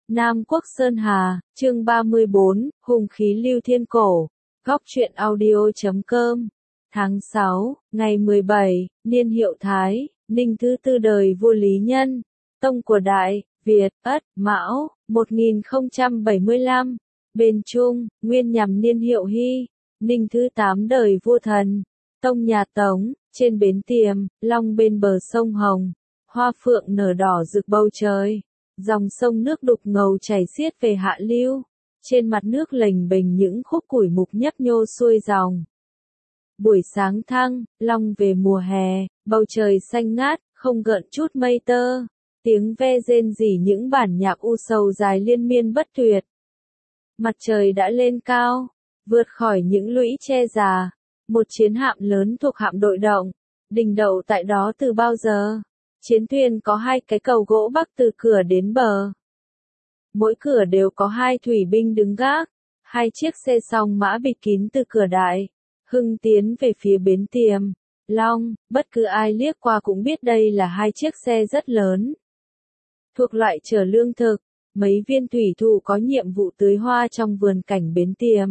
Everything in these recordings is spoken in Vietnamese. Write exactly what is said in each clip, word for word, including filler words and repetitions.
Nam Quốc Sơn Hà, chương ba mươi bốn, Hùng khí Lưu Thiên Cổ. Góc truyện audio chấm com. Tháng sáu, ngày mười bảy, niên hiệu Thái, Ninh thứ tư đời vua Lý Nhân, tông của Đại Việt, Ất, Mão, một nghìn không trăm bảy mươi lăm. Bên Trung, nguyên nhằm niên hiệu Hy, Ninh thứ tám đời vua Thần, tông nhà Tống. Trên bến Tiềm, Long bên bờ sông Hồng, hoa phượng nở đỏ rực bầu trời. Dòng sông nước đục ngầu chảy xiết về hạ lưu, trên mặt nước lềnh bềnh những khúc củi mục nhấp nhô xuôi dòng. Buổi sáng thăng, long về mùa hè, bầu trời xanh ngát, không gợn chút mây tơ, tiếng ve rên rỉ những bản nhạc u sầu dài liên miên bất tuyệt. Mặt trời đã lên cao, vượt khỏi những lũy tre già, một chiến hạm lớn thuộc hạm đội động, đình đậu tại đó từ bao giờ. Chiến thuyền có hai cái cầu gỗ bắc từ cửa đến bờ. Mỗi cửa đều có hai thủy binh đứng gác, hai chiếc xe song mã bịt kín từ cửa Đại Hưng tiến về phía bến Tiềm, Long. Bất cứ ai liếc qua cũng biết đây là hai chiếc xe rất lớn, thuộc loại chở lương thực. Mấy viên thủy thủ có nhiệm vụ tưới hoa trong vườn cảnh bến Tiềm.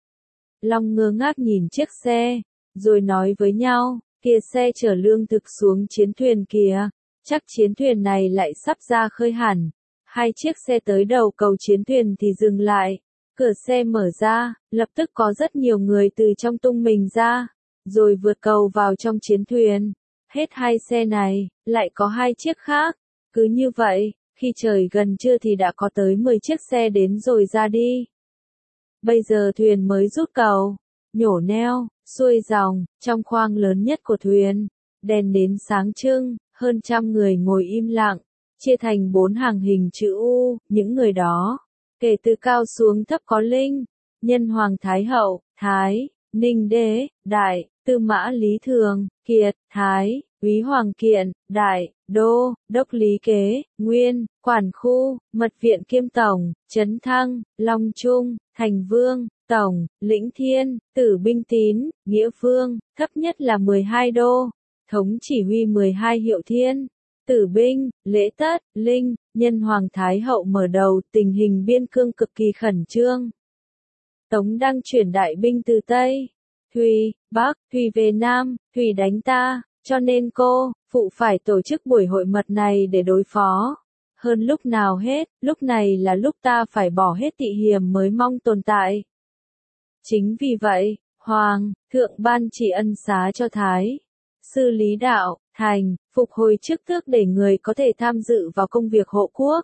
Long ngơ ngác nhìn chiếc xe, rồi nói với nhau, kia xe chở lương thực xuống chiến thuyền kìa. Chắc chiến thuyền này lại sắp ra khơi hẳn. Hai chiếc xe tới đầu cầu chiến thuyền thì dừng lại. Cửa xe mở ra, lập tức có rất nhiều người từ trong tung mình ra, rồi vượt cầu vào trong chiến thuyền. Hết hai xe này, lại có hai chiếc khác. Cứ như vậy, khi trời gần trưa thì đã có tới mười chiếc xe đến rồi ra đi. Bây giờ thuyền mới rút cầu, nhổ neo, xuôi dòng, trong khoang lớn nhất của thuyền, đèn nến sáng trưng. Hơn trăm người ngồi im lặng, chia thành bốn hàng hình chữ U. Những người đó, kể từ cao xuống thấp có Linh, Nhân Hoàng Thái Hậu, Thái, Ninh Đế, Đại, Tư Mã Lý Thường, Kiệt, Thái, Úy Hoàng Kiện, Đại, Đô, Đốc Lý Kế, Nguyên, Quản Khu, Mật Viện Kiêm Tổng, Trấn Thăng, Long Trung, Thành Vương, Tổng, Lĩnh Thiên, Tử Binh Tín, Nghĩa Vương, thấp nhất là mười hai đô. Thống chỉ huy mười hai hiệu thiên, tử binh, lễ tất, linh. Nhân Hoàng Thái Hậu mở đầu, tình hình biên cương cực kỳ khẩn trương. Tống đang chuyển đại binh từ Tây, Thùy, Bắc, Thùy về Nam, Thùy đánh ta, cho nên cô, phụ phải tổ chức buổi hội mật này để đối phó. Hơn lúc nào hết, lúc này là lúc ta phải bỏ hết tị hiềm mới mong tồn tại. Chính vì vậy, Hoàng thượng ban chỉ ân xá cho Thái sư Lý Đạo, Thành, phục hồi chức tước để người có thể tham dự vào công việc hộ quốc.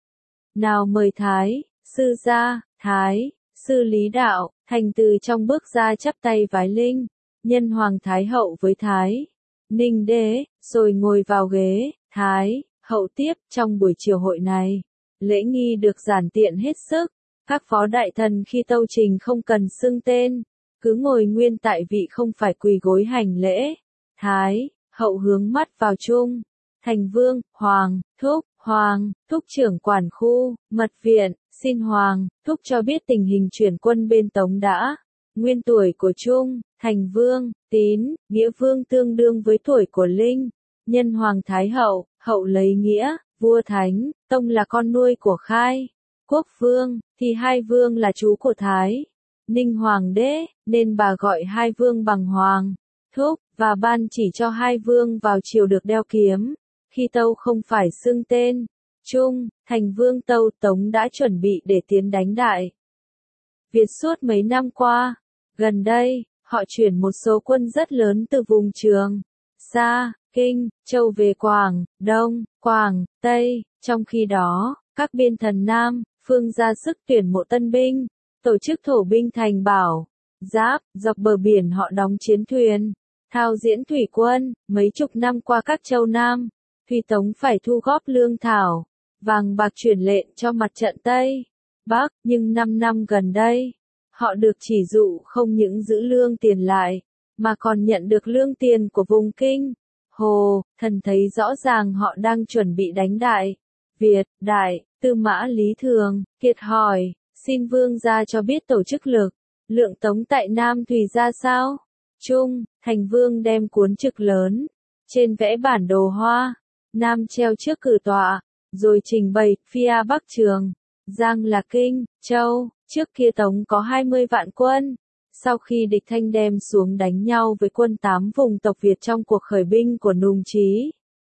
Nào mời Thái sư ra. Thái sư Lý Đạo, Thành từ trong bước ra chắp tay vái Linh, Nhân Hoàng Thái Hậu với Thái, Ninh Đế, rồi ngồi vào ghế. Thái Hậu tiếp, trong buổi chiều hội này, lễ nghi được giản tiện hết sức. Các phó đại thần khi tâu trình không cần xưng tên, cứ ngồi nguyên tại vị không phải quỳ gối hành lễ. Thái Hậu hướng mắt vào Trung, Thành Vương, Hoàng thúc, Hoàng thúc trưởng quản khu, mật viện, xin Hoàng thúc cho biết tình hình chuyển quân bên Tống đã. Nguyên tuổi của Trung, Thành Vương, Tín, Nghĩa Vương tương đương với tuổi của Linh, Nhân Hoàng Thái Hậu. Hậu lấy Nghĩa, vua Thánh, Tông là con nuôi của Khai Quốc Vương, thì hai vương là chú của Thái Ninh Hoàng đế, nên bà gọi hai vương bằng Hoàng thúc, và ban chỉ cho hai vương vào triều được đeo kiếm. Khi tâu không phải xưng tên, Trung, Thành Vương tâu Tống đã chuẩn bị để tiến đánh Đại Việt suốt mấy năm qua. Gần đây, họ chuyển một số quân rất lớn từ vùng Trường Sa, Kinh, Châu về Quảng Đông, Quảng Tây. Trong khi đó, các biên thần Nam phương ra sức tuyển mộ tân binh, tổ chức thổ binh thành Bảo Giáp. Dọc bờ biển họ đóng chiến thuyền, thao diễn thủy quân. Mấy chục năm qua các châu Nam, Thùy Tống phải thu góp lương thảo, vàng bạc chuyển lệnh cho mặt trận Tây Bắc. Nhưng năm năm gần đây, họ được chỉ dụ không những giữ lương tiền lại, mà còn nhận được lương tiền của vùng Kinh. Hồ Thần thấy rõ ràng họ đang chuẩn bị đánh Đại Việt. Đại Tư Mã Lý Thường, Kiệt hỏi, xin vương gia cho biết tổ chức lực lượng Tống tại Nam Thùy ra sao? Trung, Thành Vương đem cuốn trực lớn, trên vẽ bản đồ hoa Nam treo trước cử tọa, rồi trình bày phía Bắc Trường Giang là Kinh, Châu, trước kia Tống có hai mươi vạn quân. Sau khi địch Thanh đem xuống đánh nhau với quân tám vùng tộc Việt trong cuộc khởi binh của Nùng Chí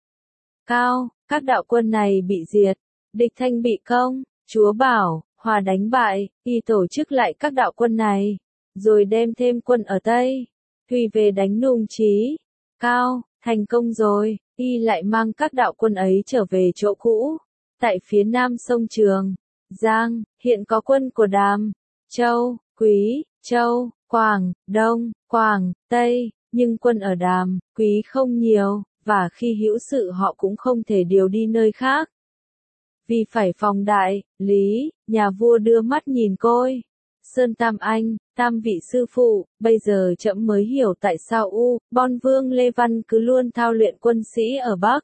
Cao, các đạo quân này bị diệt, địch Thanh bị công, Chúa Bảo, Hòa đánh bại, y tổ chức lại các đạo quân này, rồi đem thêm quân ở Tây, Thùy về đánh Nùng Chí Cao, thành công rồi, y lại mang các đạo quân ấy trở về chỗ cũ, tại phía nam sông Trường, Giang, hiện có quân của Đàm, Châu, Quý, Châu, Quảng, Đông, Quảng, Tây, nhưng quân ở Đàm, Quý không nhiều, và khi hữu sự họ cũng không thể điều đi nơi khác. Vì phải phòng đại, lý, nhà vua đưa mắt nhìn côi. Sơn Tam Anh, tam vị sư phụ, bây giờ trẫm mới hiểu tại sao U, Bon Vương Lê Văn cứ luôn thao luyện quân sĩ ở Bắc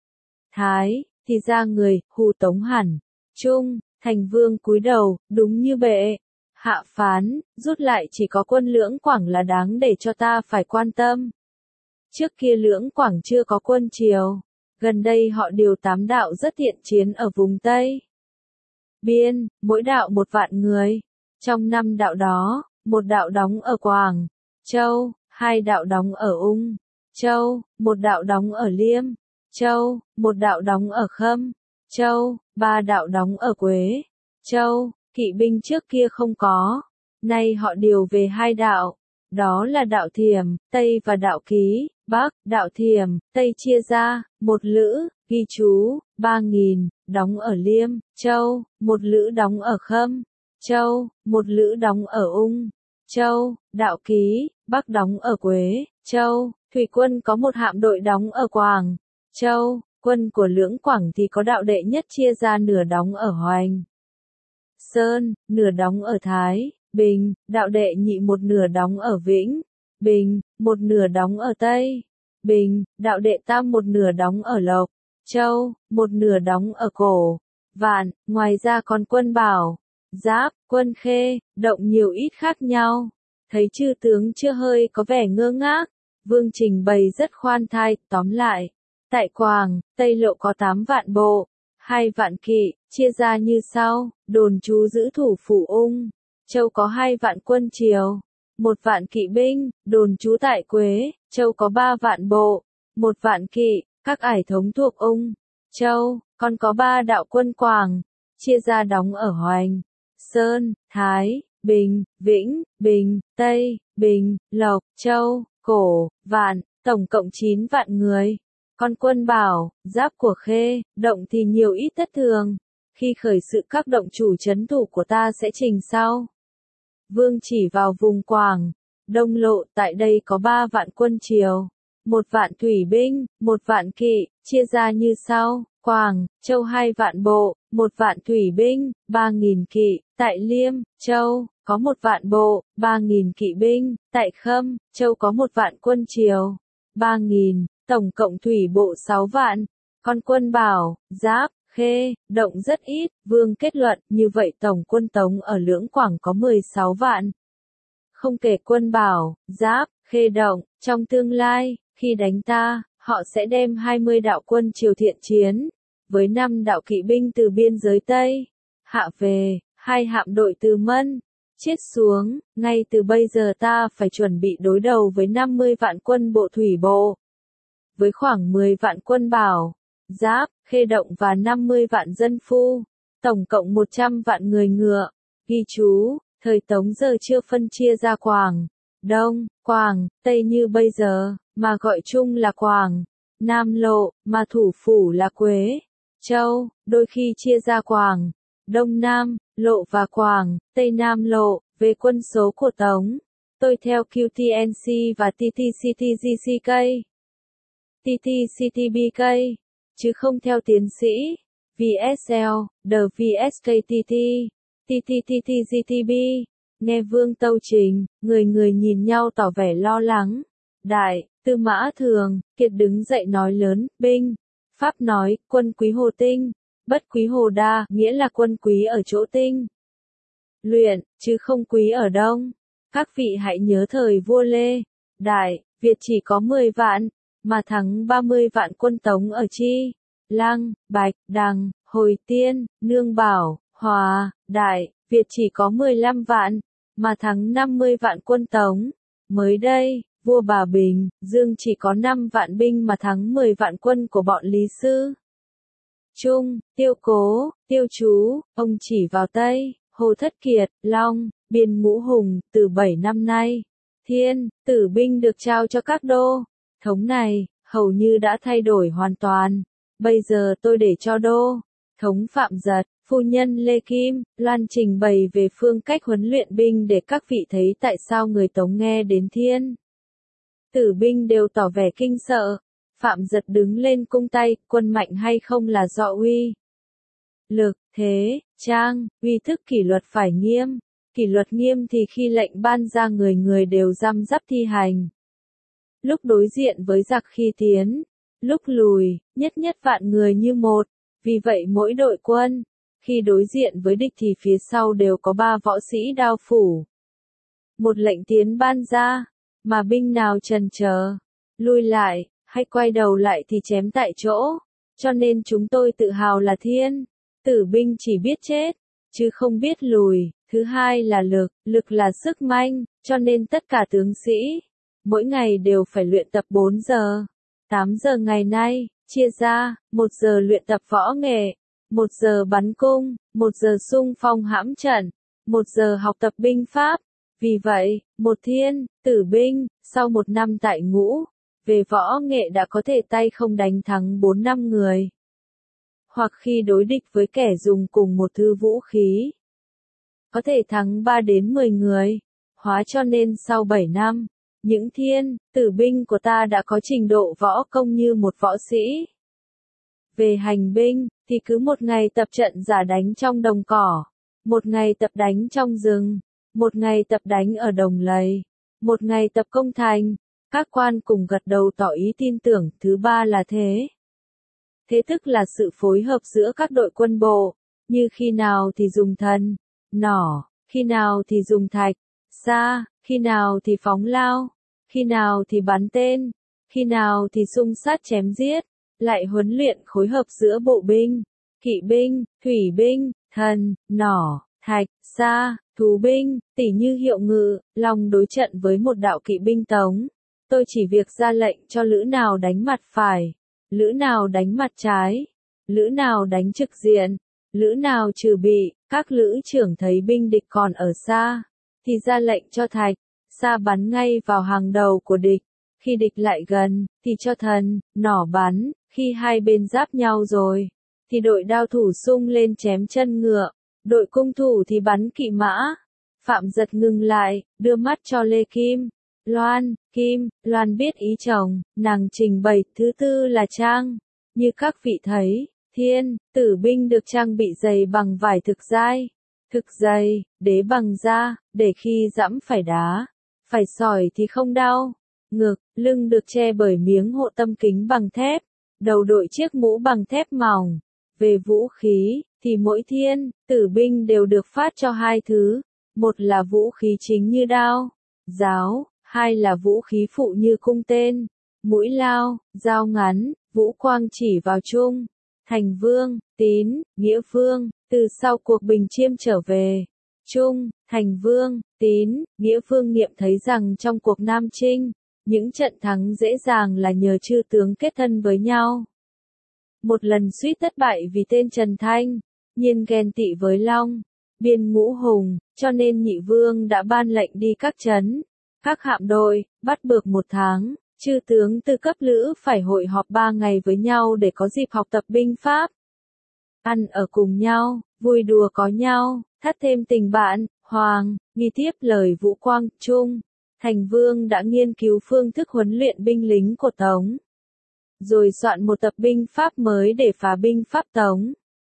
Thái, thì ra người, hù Tống hẳn. Trung, thành vương cúi đầu, đúng như bệ hạ phán, rút lại chỉ có quân Lưỡng Quảng là đáng để cho ta phải quan tâm. Trước kia Lưỡng Quảng chưa có quân Triều, gần đây họ điều tám đạo rất thiện chiến ở vùng Tây Biên, mỗi đạo một vạn người. Trong năm đạo đó, một đạo đóng ở Quảng Châu, hai đạo đóng ở Ung Châu, một đạo đóng ở Liêm Châu, một đạo đóng ở Khâm Châu, ba đạo đóng ở Quế Châu. Kỵ binh trước kia không có, nay họ điều về hai đạo, đó là đạo Thiểm, Tây và đạo Ký, Bắc. Đạo Thiểm, Tây chia ra, một lữ, ghi chú, ba nghìn, đóng ở Liêm Châu, một lữ đóng ở Khâm Châu, một lữ đóng ở Ung Châu, đạo Ký, Bắc đóng ở Quế Châu. Thủy quân có một hạm đội đóng ở Quảng Châu, quân của Lưỡng Quảng thì có đạo đệ nhất chia ra nửa đóng ở Hoành Sơn, nửa đóng ở Thái Bình, đạo đệ nhị một nửa đóng ở Vĩnh Bình, một nửa đóng ở Tây Bình, đạo đệ tam một nửa đóng ở Lộc Châu, một nửa đóng ở Cổ Vạn, ngoài ra còn quân Bảo, Giáp, quân Khê, Động nhiều ít khác nhau. Thấy chư tướng chưa hơi có vẻ ngơ ngác, Vương trình bày rất khoan thai, tóm lại. Tại Quảng, Tây Lộ có tám vạn bộ, hai vạn kỵ, chia ra như sau, đồn trú giữ thủ phủ Ung Châu có hai vạn quân Triều, một vạn kỵ binh, đồn trú tại Quế Châu có ba vạn bộ, một vạn kỵ, các ải thống thuộc Ung Châu, còn có ba đạo quân Quảng, chia ra đóng ở Hoành Sơn, Thái Bình, Vĩnh Bình, Tây Bình, Lộc Châu, Cổ, Vạn, tổng cộng chín vạn người. Còn quân Bảo, Giáp của Khê, Động thì nhiều ít thất thường. Khi khởi sự các động chủ trấn thủ của ta sẽ trình sau. Vương chỉ vào vùng Quảng, Đông Lộ, tại đây có ba vạn quân Triều, một vạn thủy binh, một vạn kỵ, chia ra như sau. Quảng Châu hai vạn bộ, một vạn thủy binh, ba nghìn kỵ. Tại Liêm Châu có một vạn bộ, ba nghìn kỵ binh. Tại Khâm Châu có một vạn quân Triều, ba nghìn. Tổng cộng thủy bộ sáu vạn, còn quân Bảo, Giáp, Khê, Động rất ít. Vương kết luận, như vậy tổng quân Tống ở Lưỡng Quảng có mười sáu vạn. Không kể quân Bảo, Giáp, Khê, Động, trong tương lai, khi đánh ta, họ sẽ đem hai mươi đạo quân Triều thiện chiến, với năm đạo kỵ binh từ biên giới Tây, hạ về, hai hạm đội từ Mân, Chiết xuống. Ngay từ bây giờ ta phải chuẩn bị đối đầu với năm mươi vạn quân bộ thủy bộ, với khoảng mười vạn quân Bảo, Giáp, Khê, Động và năm mươi vạn dân phu, tổng cộng một trăm vạn người ngựa. Ghi chú, thời Tống giờ chưa phân chia ra Quảng, Đông, Quảng, Tây như bây giờ, mà gọi chung là Quảng, Nam Lộ, mà thủ phủ là Quế Châu. Đôi khi chia ra Quảng, Đông Nam Lộ và Quảng, Tây Nam Lộ. Về quân số của Tống, tôi theo Q T N C và T T C T G C K, T T C T B K, chứ không theo tiến sĩ V S L, The V S K T T, T T T T G T B. Nghe Vương tâu trình, người người nhìn nhau tỏ vẻ lo lắng. Đại, Tư Mã Thường, Kiệt đứng dậy nói lớn, binh. Pháp nói, quân quý hồ tinh, bất quý hồ đa, nghĩa là quân quý ở chỗ tinh luyện, chứ không quý ở đông. Các vị hãy nhớ thời vua Lê Đại, Việt chỉ có mười vạn, mà thắng ba mươi vạn quân Tống ở Chi, Lăng, Bạch, Đằng, Hồi Tiên, Nương Bảo, Hòa, Đại, Việt chỉ có mười lăm vạn, mà thắng năm mươi vạn quân Tống. Mới đây, vua Bà Bình, Dương chỉ có năm vạn binh mà thắng mười vạn quân của bọn Lý Sư. Trung, Tiêu Cố, Tiêu Chú, ông chỉ vào Tây, Hồ Thất Kiệt, Long, Biên Ngũ Hùng, từ bảy năm nay. Thiên, Tử binh được trao cho các đô. Thống này, hầu như đã thay đổi hoàn toàn. Bây giờ tôi để cho đô. Thống Phạm Giật, phu nhân Lê Kim, Loan trình bày về phương cách huấn luyện binh để các vị thấy tại sao người Tống nghe đến Thiên Tử binh đều tỏ vẻ kinh sợ. Phạm Giật đứng lên cung tay, quân mạnh hay không là do uy lực, thế, trang, uy thức kỷ luật phải nghiêm. Kỷ luật nghiêm thì khi lệnh ban ra người người đều răm rắp thi hành. Lúc đối diện với giặc khi tiến, lúc lùi, nhất nhất vạn người như một. Vì vậy mỗi đội quân, khi đối diện với địch thì phía sau đều có ba võ sĩ đao phủ. Một lệnh tiến ban ra, mà binh nào chần chờ, lui lại, hay quay đầu lại thì chém tại chỗ. Cho nên chúng tôi tự hào là Thiên Tử binh chỉ biết chết, chứ không biết lùi. Thứ hai là lực, lực là sức manh, cho nên tất cả tướng sĩ, mỗi ngày đều phải luyện tập bốn giờ, tám giờ ngày nay, chia ra, một giờ luyện tập võ nghệ, một giờ bắn cung, một giờ xung phong hãm trận, một giờ học tập binh pháp. Vì vậy, một Thiên Tử binh, sau một năm tại ngũ, về võ nghệ đã có thể tay không đánh thắng bốn năm người. Hoặc khi đối địch với kẻ dùng cùng một thứ vũ khí, có thể thắng ba đến mười người. Hóa cho nên sau bảy năm, những Thiên Tử binh của ta đã có trình độ võ công như một võ sĩ. Về hành binh, thì cứ một ngày tập trận giả đánh trong đồng cỏ, một ngày tập đánh trong rừng, một ngày tập đánh ở đồng lầy, một ngày tập công thành. Các quan cùng gật đầu tỏ ý tin tưởng. Thứ ba là thế. Thế tức là sự phối hợp giữa các đội quân bộ, như khi nào thì dùng thần, nỏ, khi nào thì dùng thạch, sa, khi nào thì phóng lao, khi nào thì bắn tên, khi nào thì xung sát chém giết, lại huấn luyện phối hợp giữa bộ binh, kỵ binh, thủy binh, thần, nỏ, thạch, sa, thú binh, tỉ như Hiệu Ngự, Long đối trận với một đạo kỵ binh Tống. Tôi chỉ việc ra lệnh cho lữ nào đánh mặt phải, lữ nào đánh mặt trái, lữ nào đánh trực diện, lữ nào trừ bị. Các lữ trưởng thấy binh địch còn ở xa, thì ra lệnh cho thạch, sa bắn ngay vào hàng đầu của địch. Khi địch lại gần, thì cho thần, nỏ bắn. Khi hai bên giáp nhau rồi, thì đội đao thủ xung lên chém chân ngựa, đội cung thủ thì bắn kỵ mã. Phạm Giật ngừng lại, đưa mắt cho Lê Kim. Loan, Kim, Loan biết ý chồng, nàng trình bày. Thứ tư là trang. Như các vị thấy, Thiên Tử binh được trang bị giày bằng vải thực dai, thực dày, đế bằng da, để khi giẫm phải đá, phải sỏi thì không đau. Ngực, lưng được che bởi miếng hộ tâm kính bằng thép, đầu đội chiếc mũ bằng thép mỏng. Về vũ khí, thì mỗi Thiên Tử binh đều được phát cho hai thứ. Một là vũ khí chính như đao, giáo, hai là vũ khí phụ như cung tên, mũi lao, dao ngắn, vũ quang chỉ vào Trung, Thành Vương, Tín, Nghĩa Vương. Từ sau cuộc Bình Chiêm trở về, Trung, Thành Vương, Tín, Nghĩa Vương nghiệm thấy rằng trong cuộc Nam Chinh, những trận thắng dễ dàng là nhờ chư tướng kết thân với nhau. Một lần suýt thất bại vì tên Trần Thanh, nhiên ghen tị với Long, Biên Ngũ Hùng, cho nên Nhị Vương đã ban lệnh đi các trấn, các hạm đội, bắt bược một tháng. Chư tướng từ cấp lữ phải hội họp ba ngày với nhau để có dịp học tập binh pháp, ăn ở cùng nhau, vui đùa có nhau, thắt thêm tình bạn. Hoàng, nghi tiếp lời Vũ Quang. Trung, Thành Vương đã nghiên cứu phương thức huấn luyện binh lính của Tống, rồi soạn một tập binh pháp mới để phá binh pháp Tống.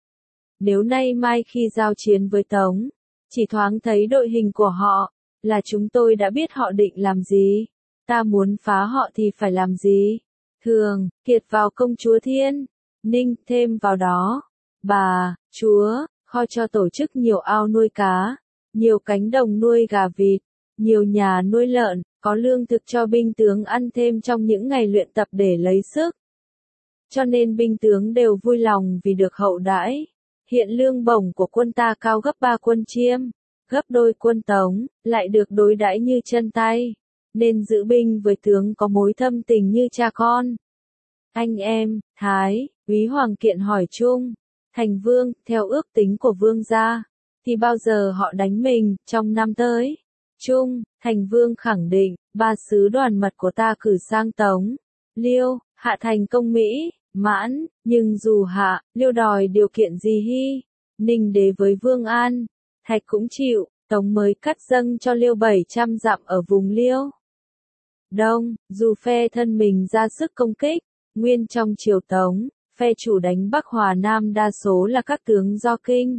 Nếu nay mai khi giao chiến với Tống, chỉ thoáng thấy đội hình của họ, là chúng tôi đã biết họ định làm gì. Ta muốn phá họ thì phải làm gì? Thường, kiệt vào công chúa Thiên Ninh, thêm vào đó, bà, chúa, kho cho tổ chức nhiều ao nuôi cá, nhiều cánh đồng nuôi gà vịt, nhiều nhà nuôi lợn, có lương thực cho binh tướng ăn thêm trong những ngày luyện tập để lấy sức. Cho nên binh tướng đều vui lòng vì được hậu đãi. Hiện lương bổng của quân ta cao gấp ba quân Chiêm, gấp đôi quân Tống, lại được đối đãi như chân tay, nên giữ binh với tướng có mối thâm tình như cha con. Anh em, Thái, Úy Hoàng Kiện hỏi chung, Thành Vương, theo ước tính của Vương gia, thì bao giờ họ đánh mình, trong năm tới? Chung, Thành Vương khẳng định, ba sứ đoàn mật của ta cử sang Tống, Liêu, Hạ thành công Mỹ, mãn, nhưng dù Hạ, Liêu đòi điều kiện gì hy, Ninh đế với Vương An, Thạch cũng chịu, Tống mới cắt dâng cho Liêu bảy trăm dặm ở vùng Liêu Đông, dù phe thân mình ra sức công kích, nguyên trong triều Tống, phe chủ đánh Bắc Hòa Nam đa số là các tướng do Kinh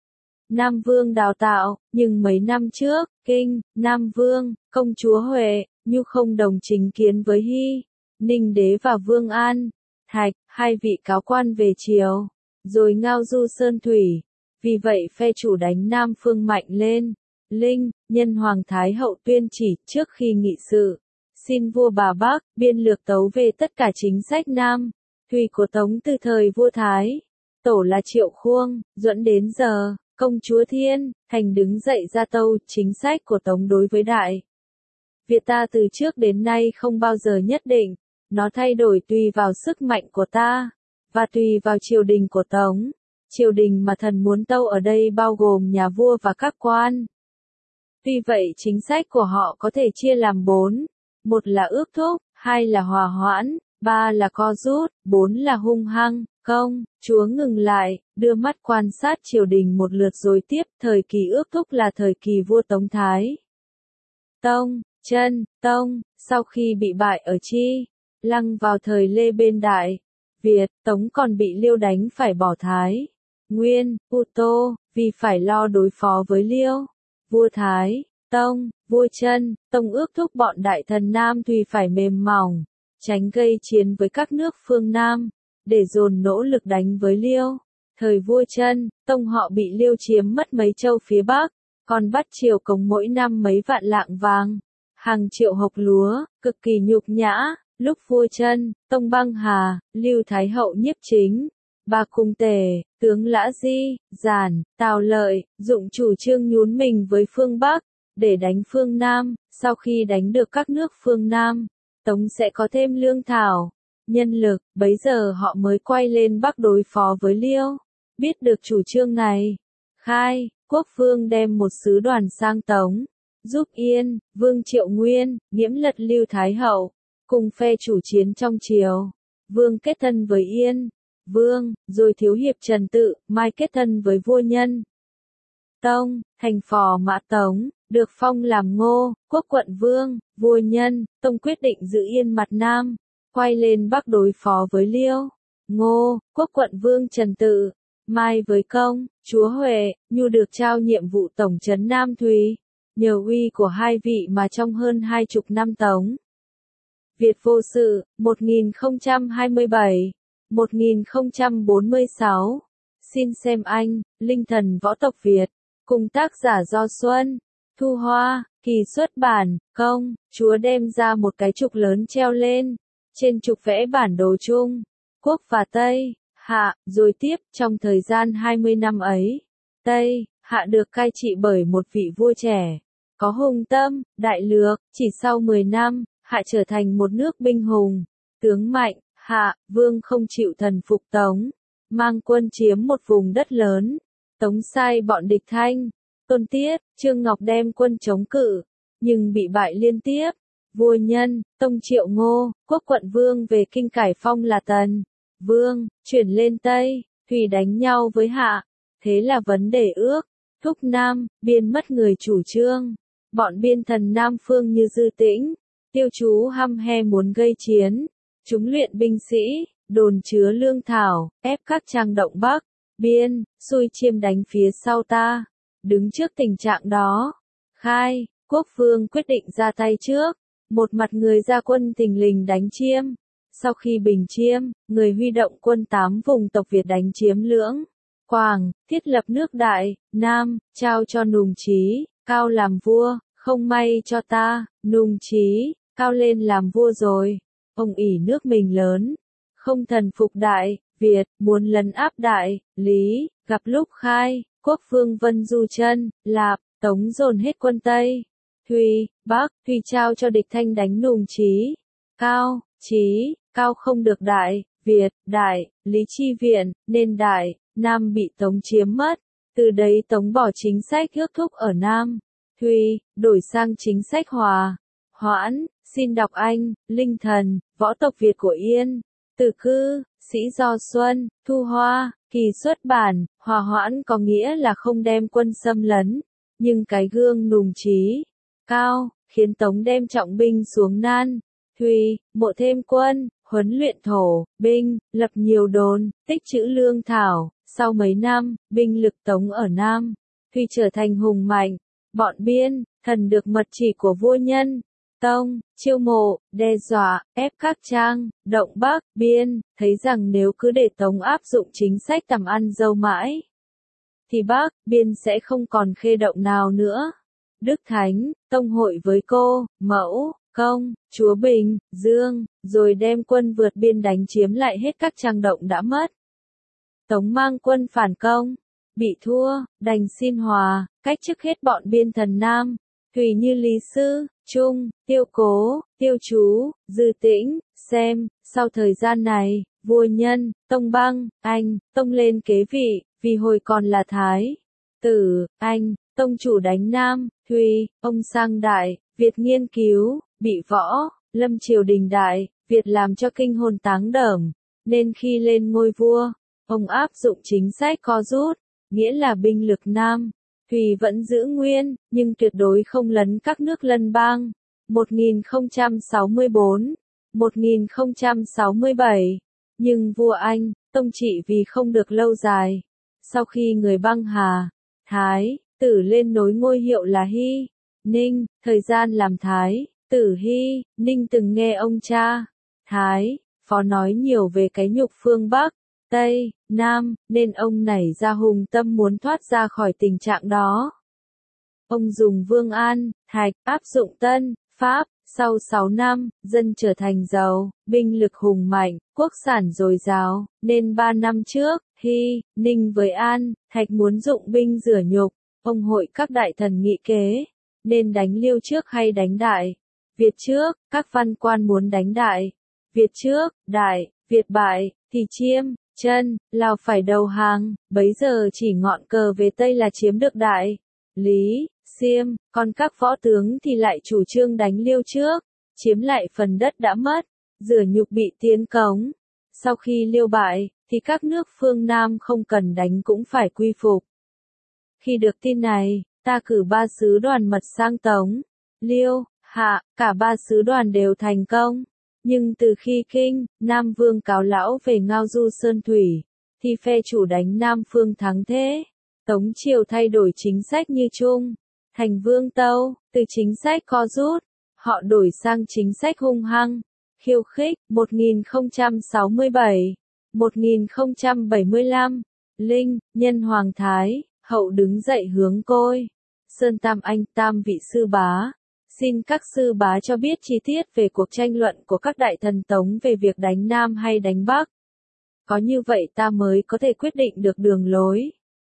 Nam Vương đào tạo, nhưng mấy năm trước, Kinh, Nam Vương, công chúa Huệ, Nhu không đồng chính kiến với Hy, Ninh đế và Vương An, Thạch, hai vị cáo quan về triều, rồi ngao du sơn thủy. Vì vậy phe chủ đánh Nam Phương mạnh lên. Linh, nhân Hoàng Thái Hậu tuyên chỉ trước khi nghị sự, xin vua bà Bắc, biên lược tấu về tất cả chính sách Nam, Thủy của Tống từ thời vua Thái. Tổ là Triệu Khuông, Duẫn đến giờ, công chúa Thiên, Thành đứng dậy ra tâu chính sách của Tống đối với Đại Việt ta từ trước đến nay không bao giờ nhất định, nó thay đổi tùy vào sức mạnh của ta, và tùy vào triều đình của Tống. Triều đình mà thần muốn tâu ở đây bao gồm nhà vua và các quan. Tuy vậy chính sách của họ có thể chia làm bốn, một là ước thúc, hai là hòa hoãn, ba là co rút, bốn là hung hăng, công. Chúa ngừng lại, đưa mắt quan sát triều đình một lượt rồi tiếp, thời kỳ ước thúc là thời kỳ vua Tống Thái Tông, Chân, Tông, sau khi bị bại ở Chi Lăng vào thời Lê bên Đại Việt, Tống còn bị Liêu đánh phải bỏ Thái Nguyên, U Tô, vì phải lo đối phó với Liêu. Vua Thái Tông, vua Chân, Tông ước thúc bọn đại thần Nam Thùy phải mềm mỏng, tránh gây chiến với các nước phương Nam, để dồn nỗ lực đánh với Liêu. Thời vua Chân, Tông họ bị Liêu chiếm mất mấy châu phía Bắc, còn bắt triều cống mỗi năm mấy vạn lạng vàng, hàng triệu hộc lúa, cực kỳ nhục nhã. Lúc vua Chân, Tông băng hà, Lưu Thái Hậu nhiếp chính, Ba Cung Tề, tướng Lã Di, Giản, Tào Lợi, dụng chủ trương nhún mình với phương Bắc, để đánh phương Nam. Sau khi đánh được các nước phương Nam, Tống sẽ có thêm lương thảo, nhân lực, bấy giờ họ mới quay lên Bắc đối phó với Liêu. Biết được chủ trương này, Khai, quốc vương đem một sứ đoàn sang Tống, giúp Yên, Vương Triệu Nguyên, nghiễm lật Lưu Thái Hậu, cùng phe chủ chiến trong triều. Vương kết thân với Yên, Vương, rồi thiếu hiệp Trần Tự, mai kết thân với vua Nhân Tông, thành phò mã Tống, được phong làm Ngô, quốc quận Vương. Vua Nhân Tông quyết định giữ Yên mặt Nam, quay lên Bắc đối phó với Liêu. Ngô, quốc quận Vương Trần Tự, mai với công, chúa Huệ, Nhu được trao nhiệm vụ tổng trấn Nam Thùy. Nhờ uy của hai vị mà trong hơn hai chục năm Tống Việt vô sự, một nghìn không trăm hai mươi bảy đến một nghìn không trăm bốn mươi sáu. Xin xem anh, Linh thần võ tộc Việt, cùng tác giả Do Xuân, Thu Hoa, kỳ xuất bản, công, chúa đem ra một cái trục lớn treo lên. Trên trục vẽ bản đồ chung, Quốc và Tây, Hạ, rồi tiếp, trong thời gian hai mươi năm ấy, Tây, Hạ được cai trị bởi một vị vua trẻ, có hùng tâm, đại lược. Chỉ sau mười năm, Hạ trở thành một nước binh hùng, tướng mạnh. Hạ, Vương không chịu thần phục Tống, mang quân chiếm một vùng đất lớn. Tống sai bọn địch Thanh, Tôn Tiết, Trương Ngọc đem quân chống cự, nhưng bị bại liên tiếp. Vua Nhân Tông triệu Ngô, quốc quận Vương về kinh cải phong là Tần Vương, chuyển lên Tây, Thùy đánh nhau với Hạ. Thế là vấn đề ước thúc Nam, biên mất người chủ trương. Bọn biên thần Nam Phương như Dư Tĩnh, Tiêu Chú hăm he muốn gây chiến. Chúng luyện binh sĩ, đồn chứa lương thảo, ép các trang động Bắc, Biên, xui Chiêm đánh phía sau ta. Đứng trước tình trạng đó, Khai, quốc vương quyết định ra tay trước. Một mặt người ra quân thình lình đánh Chiêm. Sau khi bình Chiêm, người huy động quân tám vùng tộc Việt đánh chiếm Lưỡng, Quảng, thiết lập nước Đại, Nam, trao cho Nùng Chí, Cao làm vua. Không may cho ta, Nùng Chí, Cao lên làm vua rồi. Ông ỷ nước mình lớn, không thần phục Đại Việt, muốn lấn áp Đại, Lý, gặp lúc khai, quốc vương Vân Du Chân, Lạp, Tống dồn hết quân Tây, Thùy, Bắc, Thùy trao cho địch Thanh đánh Nùng Chí, Cao, Chí, Cao không được Đại, Việt, Đại, Lý chi viện, nên Đại, Nam bị Tống chiếm mất. Từ đấy Tống bỏ chính sách ước thúc ở Nam, Thùy, đổi sang chính sách hòa, hoãn, xin đọc Anh, Linh Thần, Võ tộc Việt của Yên, Từ Cư, Sĩ Do Xuân, Thu Hoa, Kỳ xuất bản, hòa hoãn có nghĩa là không đem quân xâm lấn, nhưng cái gương Nùng Chí, Cao, khiến Tống đem trọng binh xuống Nan, Thùy, mộ thêm quân, huấn luyện thổ, binh, lập nhiều đồn, tích trữ lương thảo. Sau mấy năm, binh lực Tống ở Nam, Thùy trở thành hùng mạnh, bọn Biên, thần được mật chỉ của vua Nhân, Tông, chiêu mộ, đe dọa, ép các trang, động Bắc, Biên, thấy rằng nếu cứ để Tống áp dụng chính sách tầm ăn dâu mãi, thì Bắc, Biên sẽ không còn khê động nào nữa. Đức Thánh, tông hội với cô, Mẫu, Công, Chúa Bình, Dương, rồi đem quân vượt biên đánh chiếm lại hết các trang động đã mất. Tống mang quân phản công, bị thua, đành xin hòa, cách chức hết bọn biên thần Nam, Thùy như Lý Sư, Trung, Tiêu Cố, Tiêu Chú, Dư Tĩnh, xem, sau thời gian này, vua Nhân, Tông Băng, Anh, Tông lên kế vị, vì hồi còn là Thái tử, Anh, Tông chủ đánh Nam, Thùy, ông sang Đại, Việt nghiên cứu, bị Võ, Lâm triều đình Đại, Việt làm cho kinh hồn táng đởm, nên khi lên ngôi vua, ông áp dụng chính sách co rút, nghĩa là binh lực Nam, Thùy vẫn giữ nguyên, nhưng tuyệt đối không lấn các nước lân bang. một nghìn không trăm sáu mươi tư, một nghìn không trăm sáu mươi bảy, nhưng vua Anh, Tông trị vì không được lâu dài. Sau khi người băng Hà, Thái, tử lên nối ngôi hiệu là Hy, Ninh, thời gian làm Thái, tử Hy, Ninh từng nghe ông cha, Thái, phó nói nhiều về cái nhục phương Bắc, Tây, Nam, nên ông nảy ra hùng tâm muốn thoát ra khỏi tình trạng đó. Ông dùng Vương An, Thạch, áp dụng Tân, Pháp, sau sáu năm, dân trở thành giàu, binh lực hùng mạnh, quốc sản dồi dào, nên ba năm trước, Hy, Ninh với An, Thạch muốn dụng binh rửa nhục, ông hội các đại thần nghị kế, nên đánh Liêu trước hay đánh Đại, Việt trước, các văn quan muốn đánh Đại, Việt trước, Đại, Việt bại, thì Chiêm, Chân, Lào phải đầu hàng, bấy giờ chỉ ngọn cờ về Tây là chiếm được Đại, Lý, Xiêm, còn các võ tướng thì lại chủ trương đánh Liêu trước, chiếm lại phần đất đã mất, rửa nhục bị tiến cống. Sau khi Liêu bại, thì các nước phương Nam không cần đánh cũng phải quy phục. Khi được tin này, ta cử ba sứ đoàn mật sang Tống, Liêu, Hạ, cả ba sứ đoàn đều thành công. Nhưng từ khi Kinh, Nam Vương cáo lão về Ngao Du Sơn Thủy, thì phe chủ đánh Nam Phương thắng thế. Tống triều thay đổi chính sách như Trung, thành Vương Tâu, từ chính sách co rút, họ đổi sang chính sách hung hăng, khiêu khích. một nghìn không trăm sáu mươi bảy, một nghìn không trăm bảy mươi lăm, Linh, nhân Hoàng Thái, hậu đứng dậy hướng Côi, Sơn Tam Anh tam vị sư bá. Xin các sư bá cho biết chi tiết về cuộc tranh luận của các đại thần Tống về việc đánh Nam hay đánh Bắc. Có như vậy ta mới có thể quyết định được đường lối.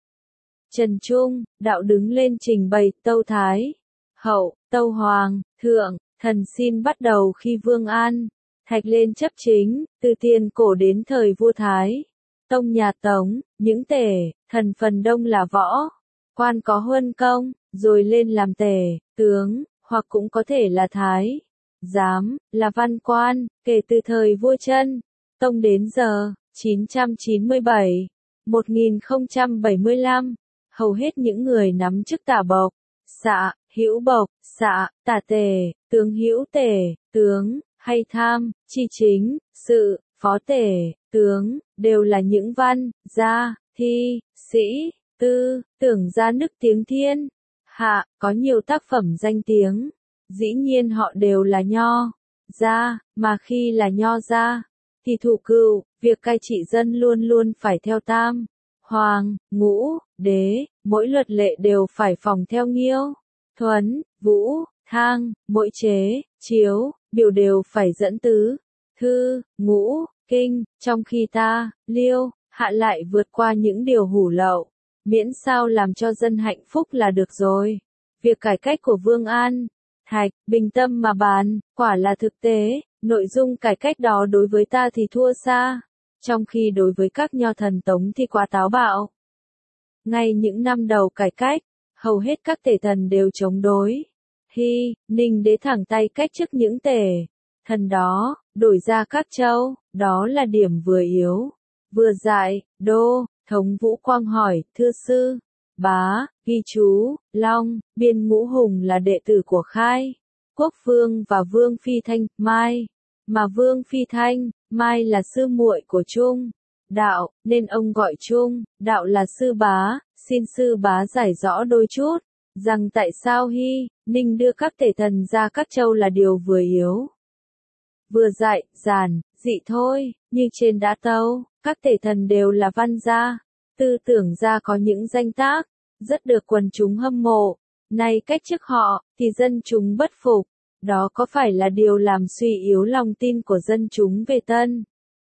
Trần Trung, đạo đứng lên trình bày Tâu Thái, Hậu, Tâu Hoàng, Thượng, thần xin bắt đầu khi Vương An, Thạch lên chấp chính, từ tiền cổ đến thời vua Thái. Tông nhà Tống, những tể, thần phần đông là võ, quan có huân công, rồi lên làm tể, tướng, hoặc cũng có thể là thái, giám, là văn quan, kể từ thời vua Chân, Tông đến giờ, chín trăm chín mươi bảy, một nghìn không trăm bảy mươi lăm, hầu hết những người nắm chức tả bộc, xạ, hữu bộc, xạ, tả tể, tướng hữu tể, tướng, hay tham, chi chính, sự, phó tể, tướng, đều là những văn, gia, thi, sĩ, tư, tưởng gia nức tiếng thiên. Hạ, có nhiều tác phẩm danh tiếng, dĩ nhiên họ đều là nho, gia, mà khi là nho gia, thì thủ cựu, việc cai trị dân luôn luôn phải theo tam, hoàng, ngũ, đế, mỗi luật lệ đều phải phòng theo Nghiêu, Thuấn, Vũ, Thang, mỗi chế, chiếu, biểu đều phải dẫn tứ, thư, ngũ, Kinh, trong khi ta, Liêu, Hạ lại vượt qua những điều hủ lậu, miễn sao làm cho dân hạnh phúc là được rồi. Việc cải cách của Vương An, Thạch, bình tâm mà bàn, quả là thực tế, nội dung cải cách đó đối với ta thì thua xa, trong khi đối với các nho thần Tống thì quá táo bạo. Ngay những năm đầu cải cách, hầu hết các tể thần đều chống đối. Hy, Ninh đế thẳng tay cách chức những tể thần đó, đổi ra các châu, đó là điểm vừa yếu, vừa dại. Đô, Thống Vũ Quang hỏi, thưa sư, bá, ghi chú, Long, Biên Ngũ Hùng là đệ tử của Khai Quốc Vương và Vương Phi Thanh, Mai, mà Vương Phi Thanh, Mai là sư muội của Trung Đạo, nên ông gọi Trung Đạo là sư bá. Xin sư bá giải rõ đôi chút, rằng tại sao Hy, Ninh đưa các tể thần ra các châu là điều vừa yếu, vừa dại, giản, dị thôi, như trên đã tâu, các tể thần đều là văn gia, tư tưởng gia có những danh tác, rất được quần chúng hâm mộ, nay cách chức họ, thì dân chúng bất phục, đó có phải là điều làm suy yếu lòng tin của dân chúng về Tân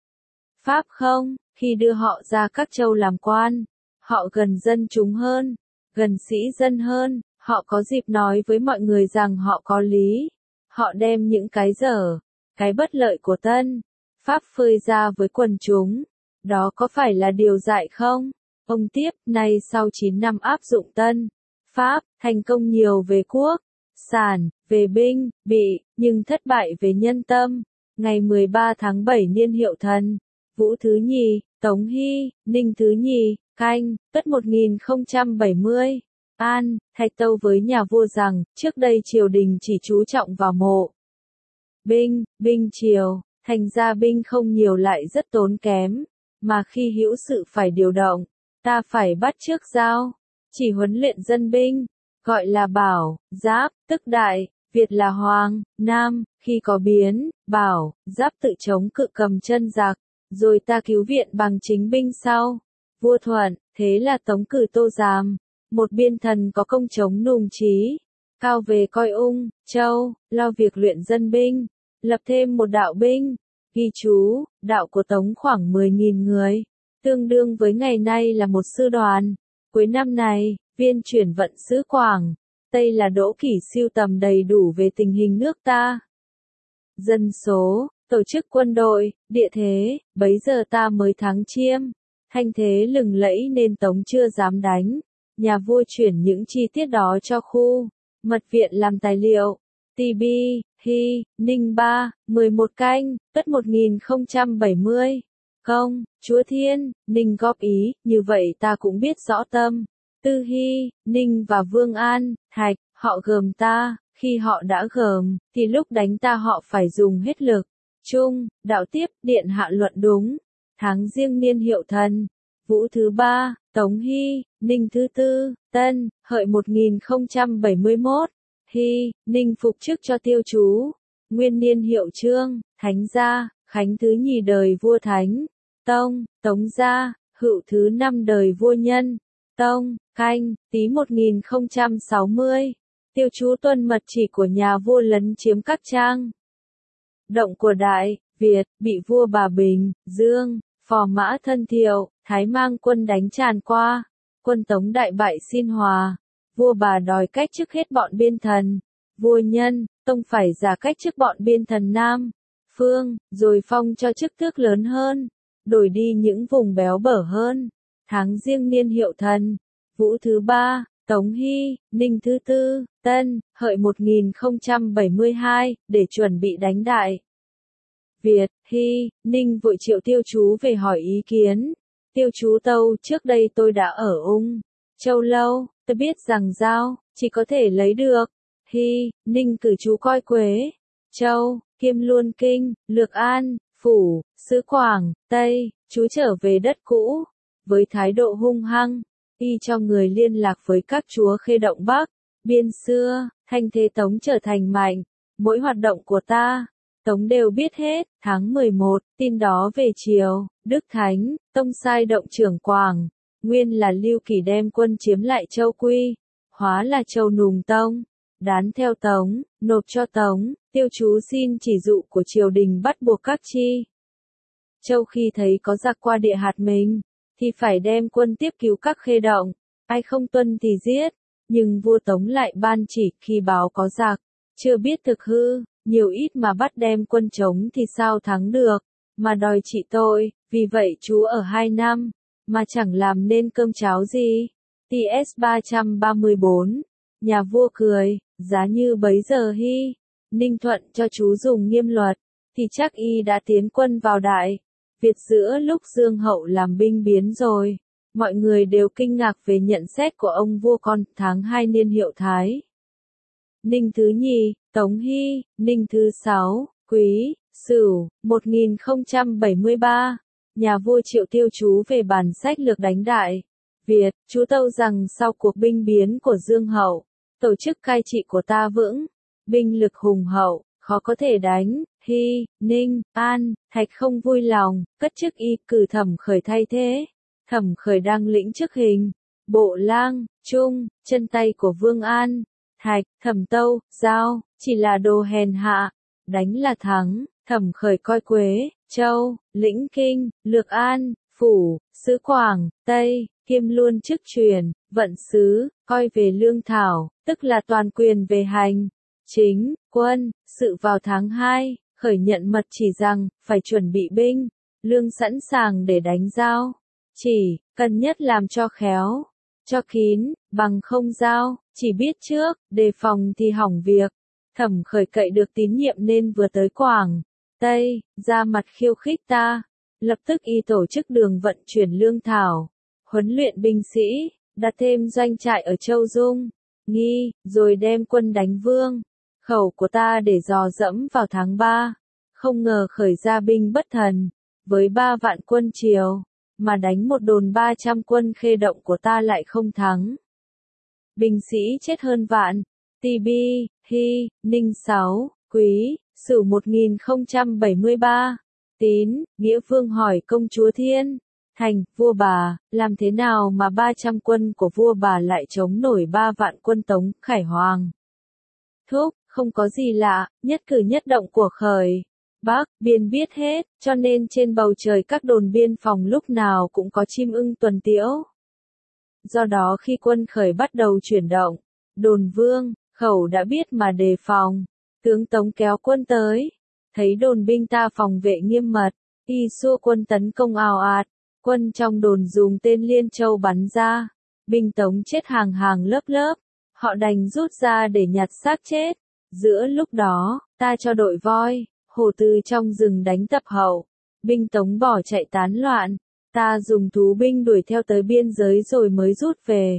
Pháp không? Khi đưa họ ra các châu làm quan, họ gần dân chúng hơn, gần sĩ dân hơn, họ có dịp nói với mọi người rằng họ có lý, họ đem những cái dở, cái bất lợi của Tân Pháp phơi ra với quần chúng, đó có phải là điều dại không? Ông tiếp, nay sau chín năm áp dụng Tân Pháp, thành công nhiều về quốc, sản, về binh, bị, nhưng thất bại về nhân tâm. Ngày mười ba tháng bảy niên Hiệu Thần, Vũ thứ nhì, Tống Hy, Ninh thứ nhì, Canh, Tất một nghìn không trăm bảy mươi. An, Thạch tâu với nhà vua rằng, trước đây triều đình chỉ chú trọng vào mộ binh, binh triều, thành ra binh không nhiều lại rất tốn kém, mà khi hữu sự phải điều động, ta phải bắt trước giao, chỉ huấn luyện dân binh, gọi là bảo, giáp, tức đại, Việt là Hoàng, Nam, khi có biến, bảo, giáp tự chống cự cầm chân giặc, rồi ta cứu viện bằng chính binh sau. Vua thuận, thế là Tống cử Tô Giàm, một biên thần có công chống nùng trí, cao về coi ung, châu, lo việc luyện dân binh, lập thêm một đạo binh. Ghi chú, đạo của Tống khoảng mười nghìn người, tương đương với ngày nay là một sư đoàn. Cuối năm này, viên chuyển vận sứ Quảng Tây là Đỗ Kỷ sưu tầm đầy đủ về tình hình nước ta. Dân số, tổ chức quân đội, địa thế, bấy giờ ta mới thắng Chiêm. Thanh thế lừng lẫy nên Tống chưa dám đánh. Nhà vua chuyển những chi tiết đó cho khu mật viện làm tài liệu. Tì Bi, Hy, Ninh ba, mười một Canh, Tất một nghìn không trăm bảy mươi. Công, Chúa Thiên, Ninh góp ý, như vậy ta cũng biết rõ tâm. Tư Hy, Ninh và Vương An, Thạch, họ gờm ta, khi họ đã gờm, thì lúc đánh ta họ phải dùng hết lực. Trung, Đạo tiếp, điện hạ luận đúng. Tháng Giêng niên Hiệu Thần, Vũ thứ ba, Tống Hy, Ninh thứ tư, Tân, Hợi một nghìn không trăm bảy mươi mốt. Hy, Ninh phục chức cho Tiêu Chú. Nguyên niên Hiệu Chương, Thánh gia, Khánh thứ nhì đời vua Thánh Tông, Tống gia, Hựu thứ năm đời vua Nhân Tông, Canh, Tý một nghìn không trăm sáu mươi. Tiêu Chú tuân mật chỉ của nhà vua lấn chiếm các trang động của Đại Việt, bị vua Bà Bình, Dương, Phò Mã Thân Thiệu, Thái mang quân đánh tràn qua. Quân Tống đại bại xin hòa. Vua Bà đòi cách chức hết bọn biên thần. Vua Nhân Tông phải giả cách chức bọn biên thần Nam Phương, rồi phong cho chức tước lớn hơn, đổi đi những vùng béo bở hơn. Tháng Giêng niên Hiệu Thần, Vũ thứ ba, Tống Hy, Ninh thứ tư, Tân, Hợi một nghìn không trăm bảy mươi hai, để chuẩn bị đánh Đại Việt. Hy, Ninh vội triệu Tiêu Chú về hỏi ý kiến. Tiêu Chú tâu, trước đây tôi đã ở Ung Châu lâu, tôi biết rằng giao chỉ có thể lấy được. Hy, Ninh cử chú coi Quế Châu, kiêm luôn Kinh, Lược An, Phủ, xứ Quảng Tây. Chú trở về đất cũ với thái độ hung hăng, y cho người liên lạc với các chúa Khê Động Bắc, biên xưa. Thanh thế Tống trở thành mạnh, mỗi hoạt động của ta Tống đều biết hết. Tháng mười một, tin đó về triều, Đức Thánh Tông sai động trưởng Quảng Nguyên là Lưu Kỳ đem quân chiếm lại châu Quy, hóa là châu Nùng Tông, đán theo Tống, nộp cho Tống. Tiêu Chú xin chỉ dụ của triều đình bắt buộc các chi Châu khi thấy có giặc qua địa hạt mình, thì phải đem quân tiếp cứu các khê động, ai không tuân thì giết, nhưng vua Tống lại ban chỉ khi báo có giặc, chưa biết thực hư, nhiều ít mà bắt đem quân chống thì sao thắng được, mà đòi trị tội, vì vậy chú ở hai năm, mà chẳng làm nên cơm cháo gì. tê ét ba trăm ba mươi bốn, nhà vua cười, giá như bấy giờ Hy, Ninh thuận cho chú dùng nghiêm luật, thì chắc y đã tiến quân vào Đại Việt giữa lúc Dương Hậu làm binh biến rồi. Mọi người đều kinh ngạc về nhận xét của ông vua con tháng hai niên hiệu Thái. Ninh thứ nhì, Tống Hy, Ninh thứ sáu, Quý, Sửu, một nghìn không trăm bảy mươi ba. Nhà vua Triệu Tiêu chú về bản sách lược đánh Đại Việt, chú tâu rằng sau cuộc binh biến của Dương Hậu, tổ chức cai trị của ta vững, binh lực hùng hậu, khó có thể đánh. Hy, Ninh, An, Thạch không vui lòng, cất chức y cử Thẩm Khởi thay thế. Thẩm Khởi đang lĩnh chức hình, bộ lang, trung, chân tay của Vương An. Thạch, Thẩm Tâu, Giao, chỉ là đồ hèn hạ, đánh là thắng. Thẩm Khởi coi Quế, Châu, Lĩnh Kinh, Lược An, Phủ, Sứ Quảng, Tây, kiêm luôn chức truyền, vận sứ, coi về lương thảo, tức là toàn quyền về hành chính, quân, sự vào tháng hai. Khởi nhận mật chỉ rằng, phải chuẩn bị binh, lương sẵn sàng để đánh giao. Chỉ, cần nhất làm cho khéo, cho kín, bằng không giao, chỉ biết trước, đề phòng thì hỏng việc. Thẩm Khởi cậy được tín nhiệm nên vừa tới Quảng Tây, ra mặt khiêu khích ta. Lập tức y tổ chức đường vận chuyển lương thảo, huấn luyện binh sĩ, đặt thêm doanh trại ở Châu Dung, Nghi, rồi đem quân đánh Vương Khẩu của ta để dò dẫm vào tháng ba. Không ngờ khởi ra binh bất thần, với ba vạn quân Triều, mà đánh một đồn ba trăm quân khê động của ta lại không thắng. Binh sĩ chết hơn vạn. tê bê, Hy, Ninh sáu, Quý, Sửu một nghìn không trăm bảy mươi ba. Tín, Nghĩa Vương hỏi công chúa Thiên Thành, vua bà, làm thế nào mà ba trăm quân của vua bà lại chống nổi ba vạn quân Tống Khải Hoàng? Thúc, không có gì lạ, nhất cử nhất động của Khởi Bắc biên biết hết, cho nên trên bầu trời các đồn biên phòng lúc nào cũng có chim ưng tuần tiễu. Do đó khi quân Khởi bắt đầu chuyển động, đồn Vương Khẩu đã biết mà đề phòng. Tướng Tống kéo quân tới, thấy đồn binh ta phòng vệ nghiêm mật, y xua quân tấn công ào ạt, quân trong đồn dùng tên Liên Châu bắn ra, binh Tống chết hàng hàng lớp lớp, họ đành rút ra để nhặt xác chết. Giữa lúc đó, ta cho đội voi, hổ từ trong rừng đánh tập hậu, binh Tống bỏ chạy tán loạn, ta dùng thú binh đuổi theo tới biên giới rồi mới rút về.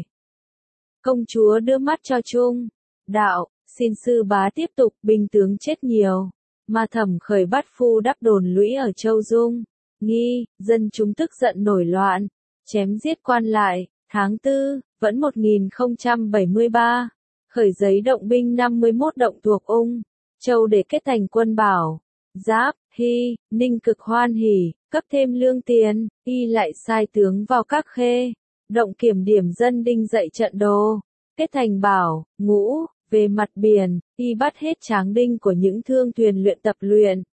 Công chúa đưa mắt cho Trung Đạo, xin sư bá tiếp tục, binh tướng chết nhiều, mà Thẩm Khởi bắt phu đắp đồn lũy ở Châu Dung, Nghi, dân chúng tức giận nổi loạn, chém giết quan lại. Tháng tư, vẫn một nghìn không trăm bảy mươi ba, Khởi giấy động binh năm mươi mốt động thuộc Ung Châu để kết thành quân Bảo Giáp. Hy, Ninh cực hoan hỉ, cấp thêm lương tiền, y lại sai tướng vào các khê động kiểm điểm dân đinh dậy trận đồ, kết thành Bảo Ngũ. Về mặt biển, y bắt hết tráng đinh của những thương thuyền luyện tập luyện.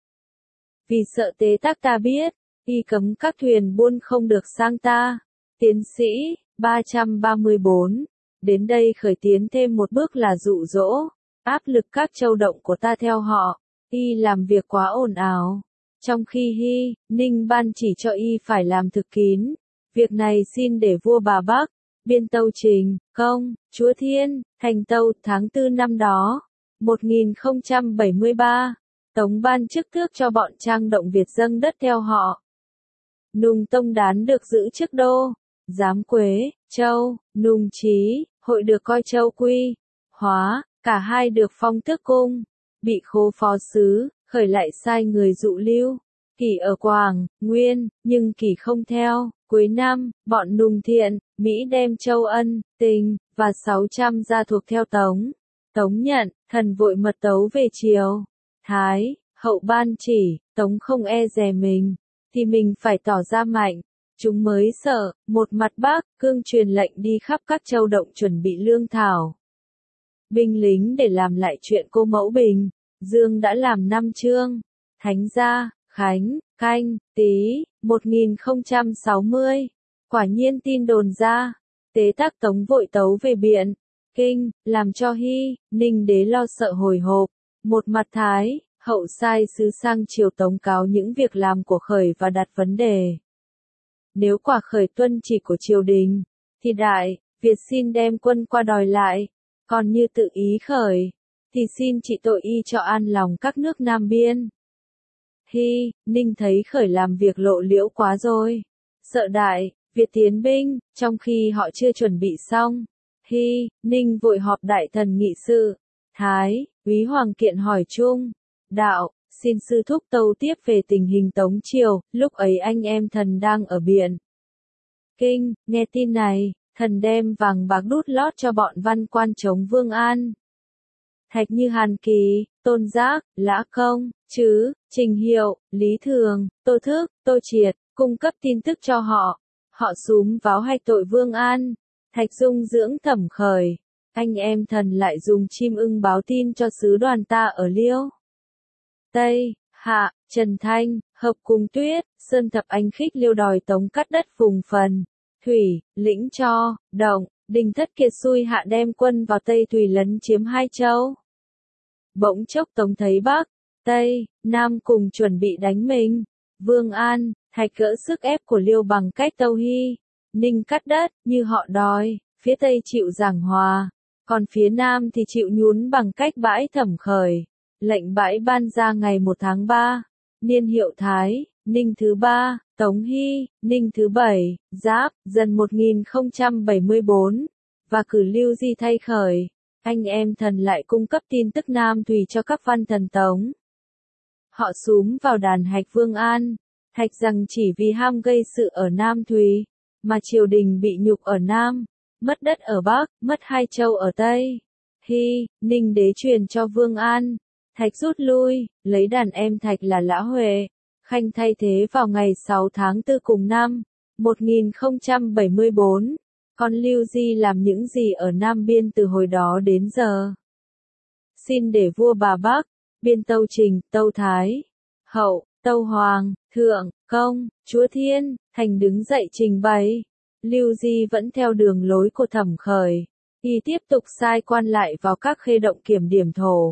Vì sợ tế tác ta biết, y cấm các thuyền buôn không được sang ta. Tiến sĩ, ba trăm ba mươi bốn. Đến đây Khởi tiến thêm một bước là dụ dỗ, áp lực các châu động của ta theo họ. Y làm việc quá ồn ào. Trong khi Hy, Ninh ban chỉ cho y phải làm thực kín. Việc này xin để vua bà Bắc, biên tâu trình, công, chúa Thiên Thành tâu. Tháng tư năm đó, một nghìn không trăm bảy mươi ba, Tống ban chức tước cho bọn Trang động Việt dâng đất theo họ. Nùng Tông Đán được giữ chức đô, giám Quế, Châu, Nùng Chí, hội được coi Châu Quy, Hóa, cả hai được phong tước cung, bị khố phó sứ. Khởi lại sai người dụ lưu Kỷ ở Quảng Nguyên, nhưng Kỷ không theo. Cuối năm, bọn Nùng Thiện, Mỹ đem Châu Ân, Tình, và sáu trăm gia thuộc theo Tống. Tống nhận, thần vội mật tấu về triều. Thái, hậu ban chỉ, Tống không e dè mình, thì mình phải tỏ ra mạnh. Chúng mới sợ, một mặt Bắc, cương truyền lệnh đi khắp các châu động chuẩn bị lương thảo. Binh lính để làm lại chuyện cô mẫu Bình Dương đã làm năm chương. Thánh gia, Khánh, Canh, Tý, một nghìn không trăm sáu mươi. Quả nhiên tin đồn ra. Tế Tắc Tống vội tấu về Biện Kinh, làm cho Hy, Ninh đế lo sợ hồi hộp. Một mặt Thái, Hậu sai sứ sang triều tống cáo những việc làm của Khởi và đặt vấn đề. Nếu quả Khởi tuân chỉ của triều đình, thì Đại, Việt xin đem quân qua đòi lại. Còn như tự ý Khởi, thì xin trị tội y cho an lòng các nước Nam Biên. Hy, Ninh thấy Khởi làm việc lộ liễu quá rồi. Sợ Đại, Việt tiến binh, trong khi họ chưa chuẩn bị xong. Hy, Ninh vội họp đại thần nghị sự. Thái, Úy Hoàng kiện hỏi chung. Đạo, xin sư thúc tâu tiếp về tình hình Tống triều, lúc ấy anh em thần đang ở Biện Kinh, nghe tin này, thần đem vàng bạc đút lót cho bọn văn quan chống Vương An. Thạch như Hàn Kỳ, Tôn Giác, Lã Công, Trứ, Trình Hiệu, Lý Thường, Tô Thức, Tô Triệt, cung cấp tin tức cho họ. Họ xúm váo hay tội Vương An. Thạch Dung dưỡng Thẩm Khởi. Anh em thần lại dùng chim ưng báo tin cho sứ đoàn ta ở Liêu Tây, Hạ, Trần Thanh, hợp cùng Tuyết, Sơn Thập Anh khích Liêu đòi Tống cắt đất vùng phần, Thủy, Lĩnh Cho, Động, Đình Thất Kiệt xui hạ đem quân vào Tây Thủy lấn chiếm hai châu. Bỗng chốc Tống thấy Bắc, Tây, Nam cùng chuẩn bị đánh mình. Vương An, Thạch gỡ sức ép của Liêu bằng cách tâu Hy, Ninh cắt đất, như họ đòi, phía Tây chịu giảng hòa, còn phía Nam thì chịu nhún bằng cách bãi Thẩm Khởi. Lệnh bãi ban ra ngày một tháng ba, niên hiệu Thái, Ninh thứ ba, Tống Hy, Ninh thứ bảy, Giáp, dần một nghìn không trăm bảy mươi bốn, và cử Lưu Di thay Khởi. Anh em thần lại cung cấp tin tức Nam Thùy cho các văn thần Tống. Họ xúm vào đàn hạch Vương An, Thạch rằng chỉ vì ham gây sự ở Nam Thùy, mà triều đình bị nhục ở Nam, mất đất ở Bắc, mất hai châu ở Tây. Hy, Ninh đế truyền cho Vương An. Thạch rút lui, lấy đàn em Thạch là Lã Huệ, Khanh thay thế vào ngày sáu tháng tư cùng năm, một nghìn không trăm bảy mươi bốn. Còn Lưu Di làm những gì ở Nam Biên từ hồi đó đến giờ? Xin để vua bà Bắc, Biên Tâu Trình, Tâu Thái, Hậu, Tâu Hoàng, Thượng, Công, Chúa Thiên, Thành đứng dậy trình bày. Lưu Di vẫn theo đường lối của Thẩm Khởi, y tiếp tục sai quan lại vào các khê động kiểm điểm thổ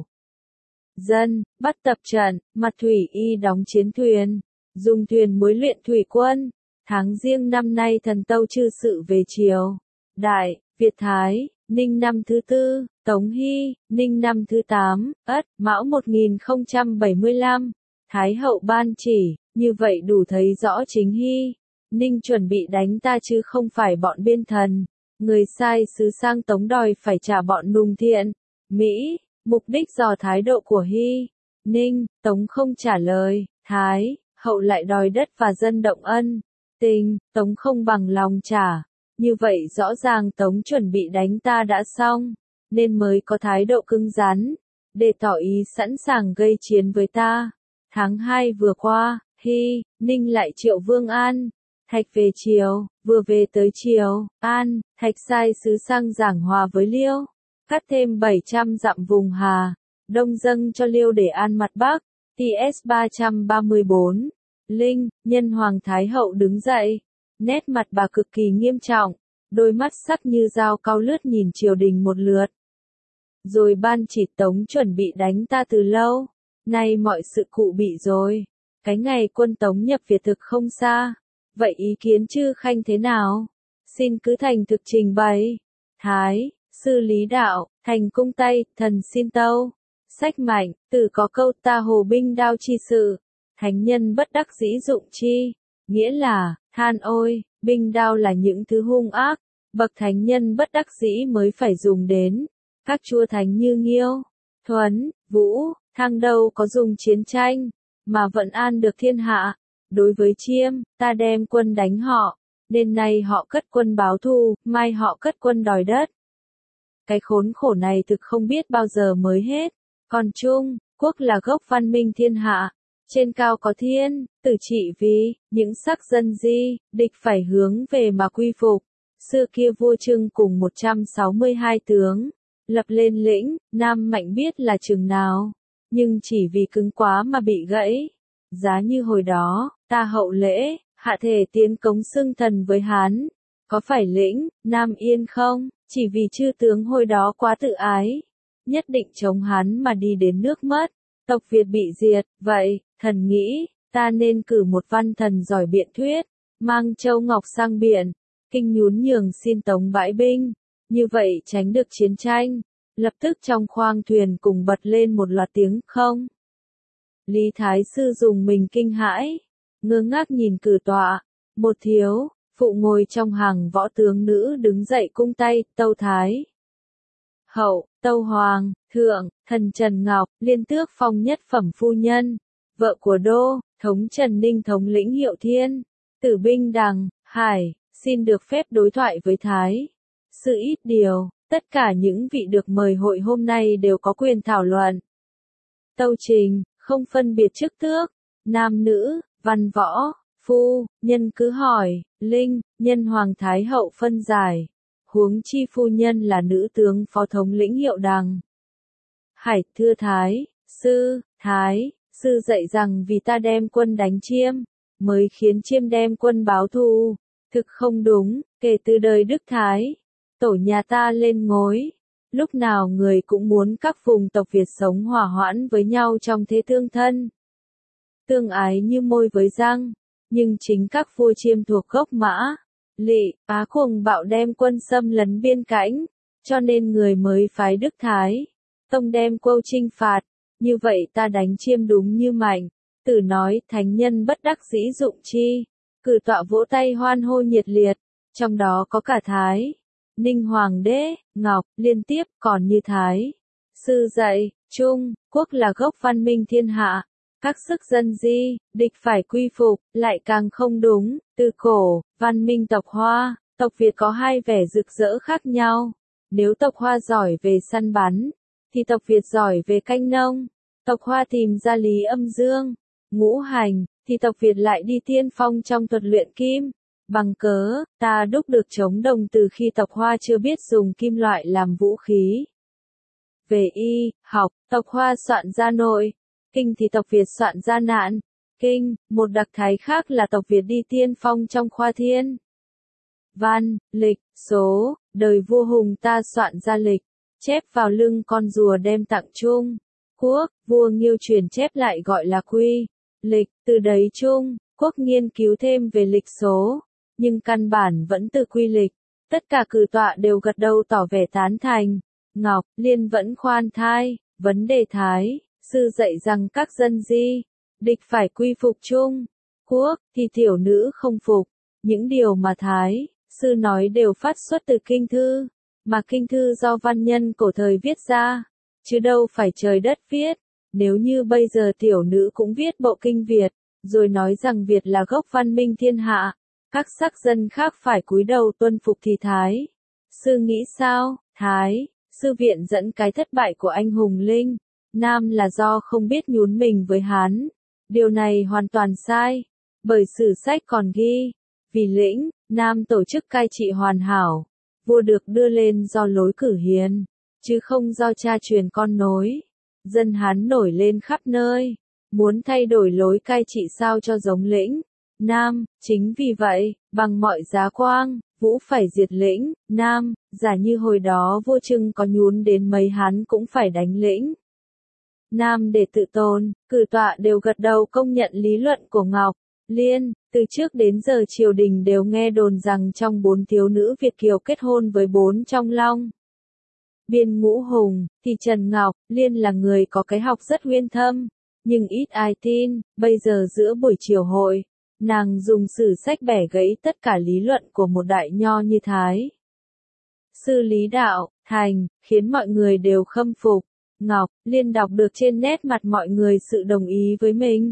dân, bắt tập trận, mặt thủy y đóng chiến thuyền, dùng thuyền muối luyện thủy quân. Tháng Giêng năm nay thần tâu chư sự về triều. Đại, Việt Thái, Ninh năm thứ tư, Tống Hy, Ninh năm thứ tám, Ất, Mão một nghìn không trăm bảy mươi lăm. Thái hậu ban chỉ, như vậy đủ thấy rõ chính Hy, Ninh chuẩn bị đánh ta chứ không phải bọn biên thần. Người sai sứ sang Tống đòi phải trả bọn Nùng Thiện, Mỹ. Mục đích dò thái độ của Hy, Ninh, Tống không trả lời, Thái, Hậu lại đòi đất và dân động ân. Tình, Tống không bằng lòng trả. Như vậy rõ ràng Tống chuẩn bị đánh ta đã xong, nên mới có thái độ cứng rắn, để tỏ ý sẵn sàng gây chiến với ta. Tháng hai vừa qua, Hy, Ninh lại triệu Vương An. Thạch về triều, vừa về tới triều, An, Thạch sai sứ sang giảng hòa với Liêu. Cắt thêm bảy trăm dặm vùng Hà, Đông dâng cho Liêu để an mặt Bắc. T S ba trăm ba mươi bốn. Linh, nhân Hoàng Thái Hậu đứng dậy. Nét mặt bà cực kỳ nghiêm trọng, đôi mắt sắc như dao cau lướt nhìn triều đình một lượt. Rồi ban chỉ Tống chuẩn bị đánh ta từ lâu, nay mọi sự cụ bị rồi. Cái ngày quân Tống nhập Việt thực không xa, vậy ý kiến chư Khanh thế nào? Xin cứ thành thực trình bày. Thái, sư Lý Đạo, thành cung Tây, thần xin tâu. Sách Mạnh, từ có câu ta hồ binh đao chi sự, thánh nhân bất đắc dĩ dụng chi, nghĩa là, than ôi, binh đao là những thứ hung ác, bậc thánh nhân bất đắc dĩ mới phải dùng đến. Các chúa thánh như Nghiêu, Thuấn, Vũ, Thăng đâu có dùng chiến tranh, mà vẫn an được thiên hạ. Đối với Chiêm, ta đem quân đánh họ, nên nay họ cất quân báo thù, mai họ cất quân đòi đất. Cái khốn khổ này thực không biết bao giờ mới hết. Còn Trung, quốc là gốc văn minh thiên hạ. Trên cao có thiên, tử trị vì, những sắc dân di, địch phải hướng về mà quy phục. Xưa kia vua Trưng cùng một trăm sáu mươi hai tướng, lập lên lĩnh, Nam Mạnh biết là chừng nào, nhưng chỉ vì cứng quá mà bị gãy. giá như hồi đó, ta hậu lễ, hạ thể tiến cống xưng thần với Hán, có phải lĩnh, Nam Yên không, chỉ vì chư tướng hồi đó quá tự ái, nhất định chống Hán mà đi đến nước mất, tộc Việt bị diệt, vậy, thần nghĩ, ta nên cử một văn thần giỏi biện thuyết, mang châu ngọc sang biển, kinh nhún nhường xin tống bãi binh, như vậy tránh được chiến tranh. Lập tức trong khoang thuyền cùng bật lên một loạt tiếng không. Lý Thái Sư dùng mình kinh hãi, ngơ ngác nhìn cử tọa, một thiếu, phụ ngồi trong hàng võ tướng nữ đứng dậy cung tay, tâu Thái. Hậu, tâu Hoàng, Thượng, thần Trần Ngọc, liên tước phong nhất phẩm phu nhân, vợ của Đô, thống Trần Ninh thống lĩnh Hiệu Thiên, tử binh Đằng, Hải, xin được phép đối thoại với Thái. Sự ít điều. Tất cả những vị được mời hội hôm nay đều có quyền thảo luận. Tâu trình, không phân biệt chức tước, nam nữ, văn võ, phu, nhân cứ hỏi, linh, nhân hoàng thái hậu phân giải. Huống chi phu nhân là nữ tướng phó thống lĩnh Hiệu Đằng. Hải, thưa Thái, sư, Thái, sư dạy rằng vì ta đem quân đánh Chiêm, mới khiến Chiêm đem quân báo thù. Thực không đúng, kể từ đời Đức Thái. Tổ nhà ta lên ngối, lúc nào người cũng muốn các vùng tộc Việt sống hòa hoãn với nhau trong thế tương thân. Tương ái như môi với răng, nhưng chính các vua Chiêm thuộc gốc Mã, Lị, Á cuồng bạo đem quân xâm lấn biên cảnh, cho nên người mới phái Đức Thái, tông đem Quâu chinh phạt, như vậy ta đánh Chiêm đúng như Mạnh, Tử nói thánh nhân bất đắc dĩ dụng chi, cử tọa vỗ tay hoan hô nhiệt liệt, trong đó có cả Thái. Ninh Hoàng đế, Ngọc, liên tiếp, còn như Thái. Sư dạy, Trung, quốc là gốc văn minh thiên hạ. Các sức dân di, địch phải quy phục, lại càng không đúng. Từ cổ, văn minh tộc Hoa, tộc Việt có hai vẻ rực rỡ khác nhau. Nếu tộc Hoa giỏi về săn bắn, thì tộc Việt giỏi về canh nông. Tộc Hoa tìm ra lý âm dương, ngũ hành, thì tộc Việt lại đi tiên phong trong thuật luyện kim. Bằng cớ, ta đúc được chống đồng từ khi tộc Hoa chưa biết dùng kim loại làm vũ khí. Về y, học, tộc Hoa soạn ra nội, kinh thì tộc Việt soạn ra nạn, kinh, một đặc thái khác là tộc Việt đi tiên phong trong khoa thiên. Văn, lịch, số, đời vua Hùng ta soạn ra lịch, chép vào lưng con rùa đem tặng Trung. Quốc, vua Nghiêu truyền chép lại gọi là quy, lịch, từ đấy Trung, quốc nghiên cứu thêm về lịch số. Nhưng căn bản vẫn từ quy lịch, tất cả cử tọa đều gật đầu tỏ vẻ tán thành. Ngọc, Liên vẫn khoan thai, vấn đề Thái, sư dạy rằng các dân di, địch phải quy phục Trung, quốc, thì tiểu nữ không phục. Những điều mà Thái, sư nói đều phát xuất từ kinh thư, mà kinh thư do văn nhân cổ thời viết ra, chứ đâu phải trời đất viết. Nếu như bây giờ tiểu nữ cũng viết bộ kinh Việt, rồi nói rằng Việt là gốc văn minh thiên hạ, các sắc dân khác phải cúi đầu tuân phục thì Thái. Sư nghĩ sao, Thái, sư viện dẫn cái thất bại của anh hùng Linh, Nam là do không biết nhún mình với Hán. Điều này hoàn toàn sai, bởi sử sách còn ghi, vì lĩnh, Nam tổ chức cai trị hoàn hảo, vua được đưa lên do lối cử hiền, chứ không do cha truyền con nối. Dân Hán nổi lên khắp nơi, muốn thay đổi lối cai trị sao cho giống lĩnh Nam, chính vì vậy, bằng mọi giá quang, Vũ phải diệt lĩnh Nam, giả như hồi đó vua Trưng có nhún đến mấy Hán cũng phải đánh lĩnh Nam để tự tồn. Cử tọa đều gật đầu công nhận lý luận của Ngọc, Liên. Từ trước đến giờ triều đình đều nghe đồn rằng trong bốn thiếu nữ Việt kiều kết hôn với bốn trong long biên ngũ hùng, thì Trần Ngọc, Liên là người có cái học rất uyên thâm, nhưng ít ai tin. Bây giờ giữa buổi chiều hội, nàng dùng sử sách bẻ gãy tất cả lý luận của một đại nho như Thái sư lý đạo, thành, khiến mọi người đều khâm phục. Ngọc, Liên đọc được trên nét mặt mọi người sự đồng ý với mình.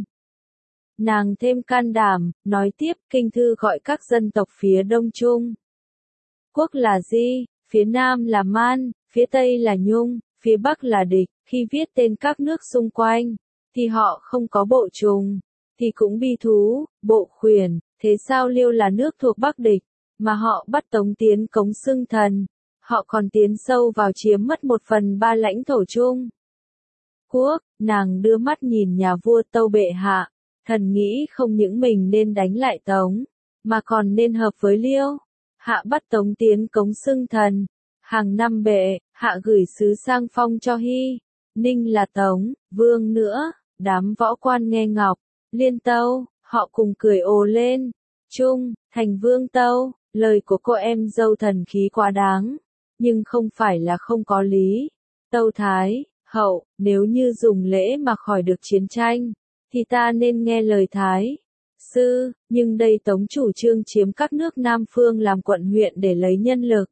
Nàng thêm can đảm, nói tiếp, kinh thư gọi các dân tộc phía Đông Trung quốc là Di, phía Nam là Man, phía Tây là Nhung, phía Bắc là Địch. Khi viết tên các nước xung quanh, thì họ không có bộ trùng, thì cũng bi thú, bộ khuyển. Thế sao Liêu là nước thuộc Bắc Địch, mà họ bắt Tống tiến cống xưng thần, họ còn tiến sâu vào chiếm mất một phần ba lãnh thổ Trung quốc. Nàng đưa mắt nhìn nhà vua, tâu bệ hạ, Thần nghĩ không những mình nên đánh lại Tống, mà còn nên hợp với Liêu. Hạ bắt Tống tiến cống xưng thần. Hàng năm bệ, hạ gửi sứ sang phong cho Hy. Ninh là Tống, Vương nữa. Đám võ quan nghe ngọc, liên tâu, họ cùng cười ồ lên. Trung, thành Vương tâu, lời của cô em dâu thần khí quá đáng. Nhưng không phải là không có lý. Tâu Thái, hậu, nếu như dùng lễ mà khỏi được chiến tranh, thì ta nên nghe lời Thái sư, nhưng đây Tống chủ trương chiếm các nước Nam Phương làm quận huyện để lấy nhân lực.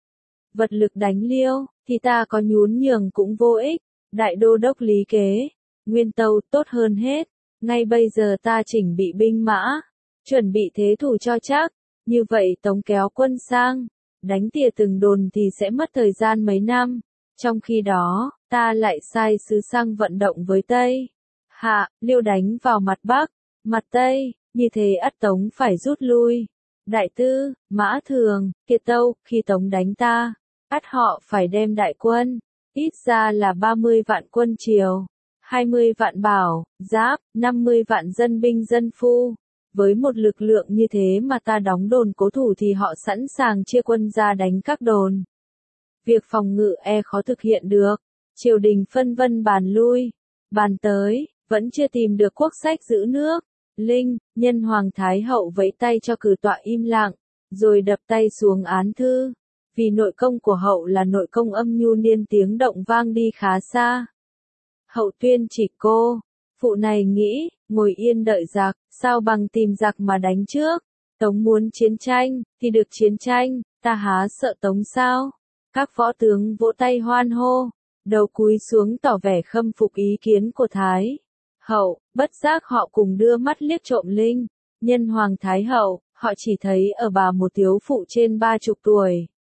Vật lực đánh Liêu, thì ta có nhún nhường cũng vô ích. Đại đô đốc Lý Kế, Nguyên tâu tốt hơn hết. Ngay bây giờ ta chỉnh bị binh mã, chuẩn bị thế thủ cho chắc. Như vậy Tống kéo quân sang, đánh tỉa từng đồn thì sẽ mất thời gian mấy năm. Trong khi đó, ta lại sai sứ sang vận động với Tây Hạ, Liêu đánh vào mặt Bắc, mặt Tây, như thế ắt Tống phải rút lui. Đại tư, Mã Thường, Kiệt Tâu, khi Tống đánh ta, ắt họ phải đem đại quân, ít ra là ba mươi vạn quân Triều, hai mươi vạn bảo, giáp, năm mươi vạn dân binh dân phu. Với một lực lượng như thế mà ta đóng đồn cố thủ thì họ sẵn sàng chia quân ra đánh các đồn. Việc phòng ngự e khó thực hiện được. Triều đình phân vân bàn lui, bàn tới, vẫn chưa tìm được quốc sách giữ nước. Linh, nhân Hoàng Thái Hậu vẫy tay cho cử tọa im lặng, rồi đập tay xuống án thư. Vì nội công của hậu là nội công âm nhu nên tiếng động vang đi khá xa. Hậu tuyên chỉ cô, phụ này nghĩ, ngồi yên đợi giặc, sao bằng tìm giặc mà đánh trước. Tống muốn chiến tranh, thì được chiến tranh, ta há sợ Tống sao? Các võ tướng vỗ tay hoan hô, đầu cúi xuống tỏ vẻ khâm phục ý kiến của Thái Hậu, bất giác họ cùng đưa mắt liếc trộm Linh, nhân Hoàng Thái Hậu, họ chỉ thấy ở bà một thiếu phụ trên ba chục tuổi.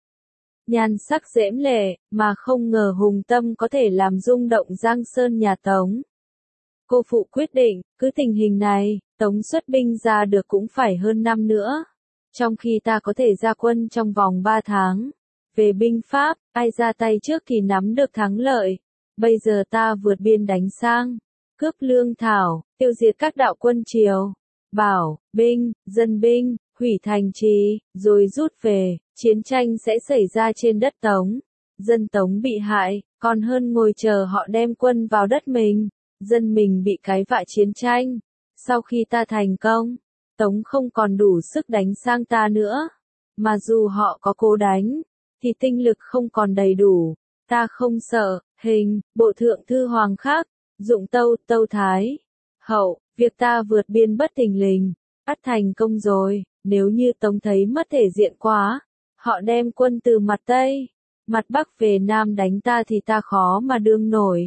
Nhan sắc diễm lệ, mà không ngờ hùng tâm có thể làm rung động Giang Sơn nhà Tống. Cô phụ quyết định, cứ tình hình này, Tống xuất binh ra được cũng phải hơn năm nữa. Trong khi ta có thể ra quân trong vòng ba tháng. Về binh pháp, ai ra tay trước thì nắm được thắng lợi. Bây giờ ta vượt biên đánh sang, cướp lương thảo, tiêu diệt các đạo quân Triều, bảo, binh, dân binh, hủy thành trì, rồi rút về, chiến tranh sẽ xảy ra trên đất Tống. Dân Tống bị hại, còn hơn ngồi chờ họ đem quân vào đất mình. Dân mình bị cái vạ chiến tranh. Sau khi ta thành công, Tống không còn đủ sức đánh sang ta nữa. Mà dù họ có cố đánh, thì tinh lực không còn đầy đủ. Ta không sợ. Hình, bộ thượng thư hoàng khác, dụng tâu, tâu Thái Hậu, việc ta vượt biên bất thình lình, ắt thành công rồi. Nếu như Tống thấy mất thể diện quá, họ đem quân từ mặt Tây, mặt Bắc về Nam đánh ta thì ta khó mà đương nổi.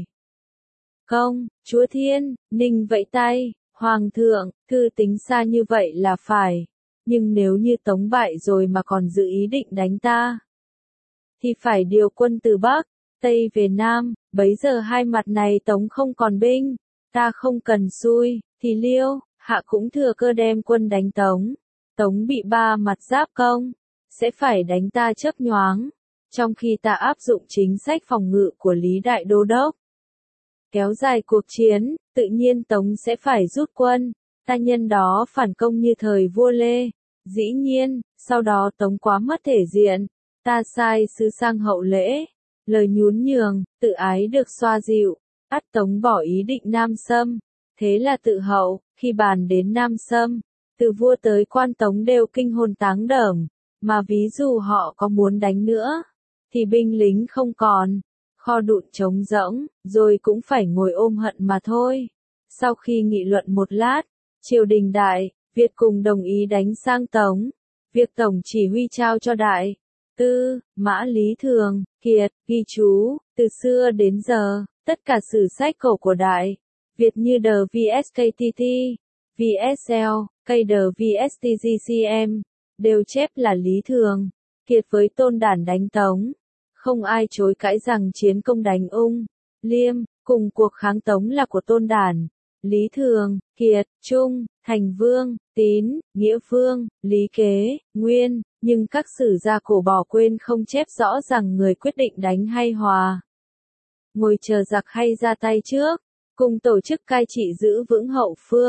Công, chúa thiên, Ninh vẫy tay, Hoàng thượng, thư tính xa như vậy là phải. Nhưng nếu như Tống bại rồi mà còn giữ ý định đánh ta, thì phải điều quân từ Bắc, Tây về Nam. Bấy giờ hai mặt này Tống không còn binh, ta không cần xui, thì Liêu, Hạ cũng thừa cơ đem quân đánh Tống. Tống bị ba mặt giáp công, sẽ phải đánh ta chớp nhoáng, trong khi ta áp dụng chính sách phòng ngự của Lý Đại Đô Đốc. Kéo dài cuộc chiến, tự nhiên Tống sẽ phải rút quân, ta nhân đó phản công như thời vua Lê. Dĩ nhiên, sau đó Tống quá mất thể diện, ta sai sứ sang hậu lễ, lời nhún nhường, tự ái được xoa dịu, ắt Tống bỏ ý định Nam xâm. Thế là tự hậu, khi bàn đến Nam xâm, từ vua tới quan Tống đều kinh hồn táng đởm, mà ví dụ họ có muốn đánh nữa, thì binh lính không còn, kho đụn trống rỗng, rồi cũng phải ngồi ôm hận mà thôi. Sau khi nghị luận một lát, triều đình Đại Việt cùng đồng ý đánh sang Tống. Việc tổng chỉ huy trao cho Đại Tư Mã Lý Thường Kiệt ghi chú, từ xưa đến giờ, tất cả sử sách cổ của Đại Việt như The vê ét ca tê tê, vê ét lờ, ca đê vê ét tê giê xê em, đều chép là Lý Thường Kiệt với Tôn Đản đánh Tống. Không ai chối cãi rằng chiến công đánh Ung, Liêm, cùng cuộc kháng Tống là của Tôn Đản. Lý Thường Kiệt, Trung, Thành Vương, Tín, Nghĩa Vương, Lý Kế, Nguyên, nhưng các sử gia cổ bỏ quên không chép rõ rằng người quyết định đánh hay hòa. Ngồi chờ giặc hay ra tay trước, cùng tổ chức cai trị giữ vững hậu phương.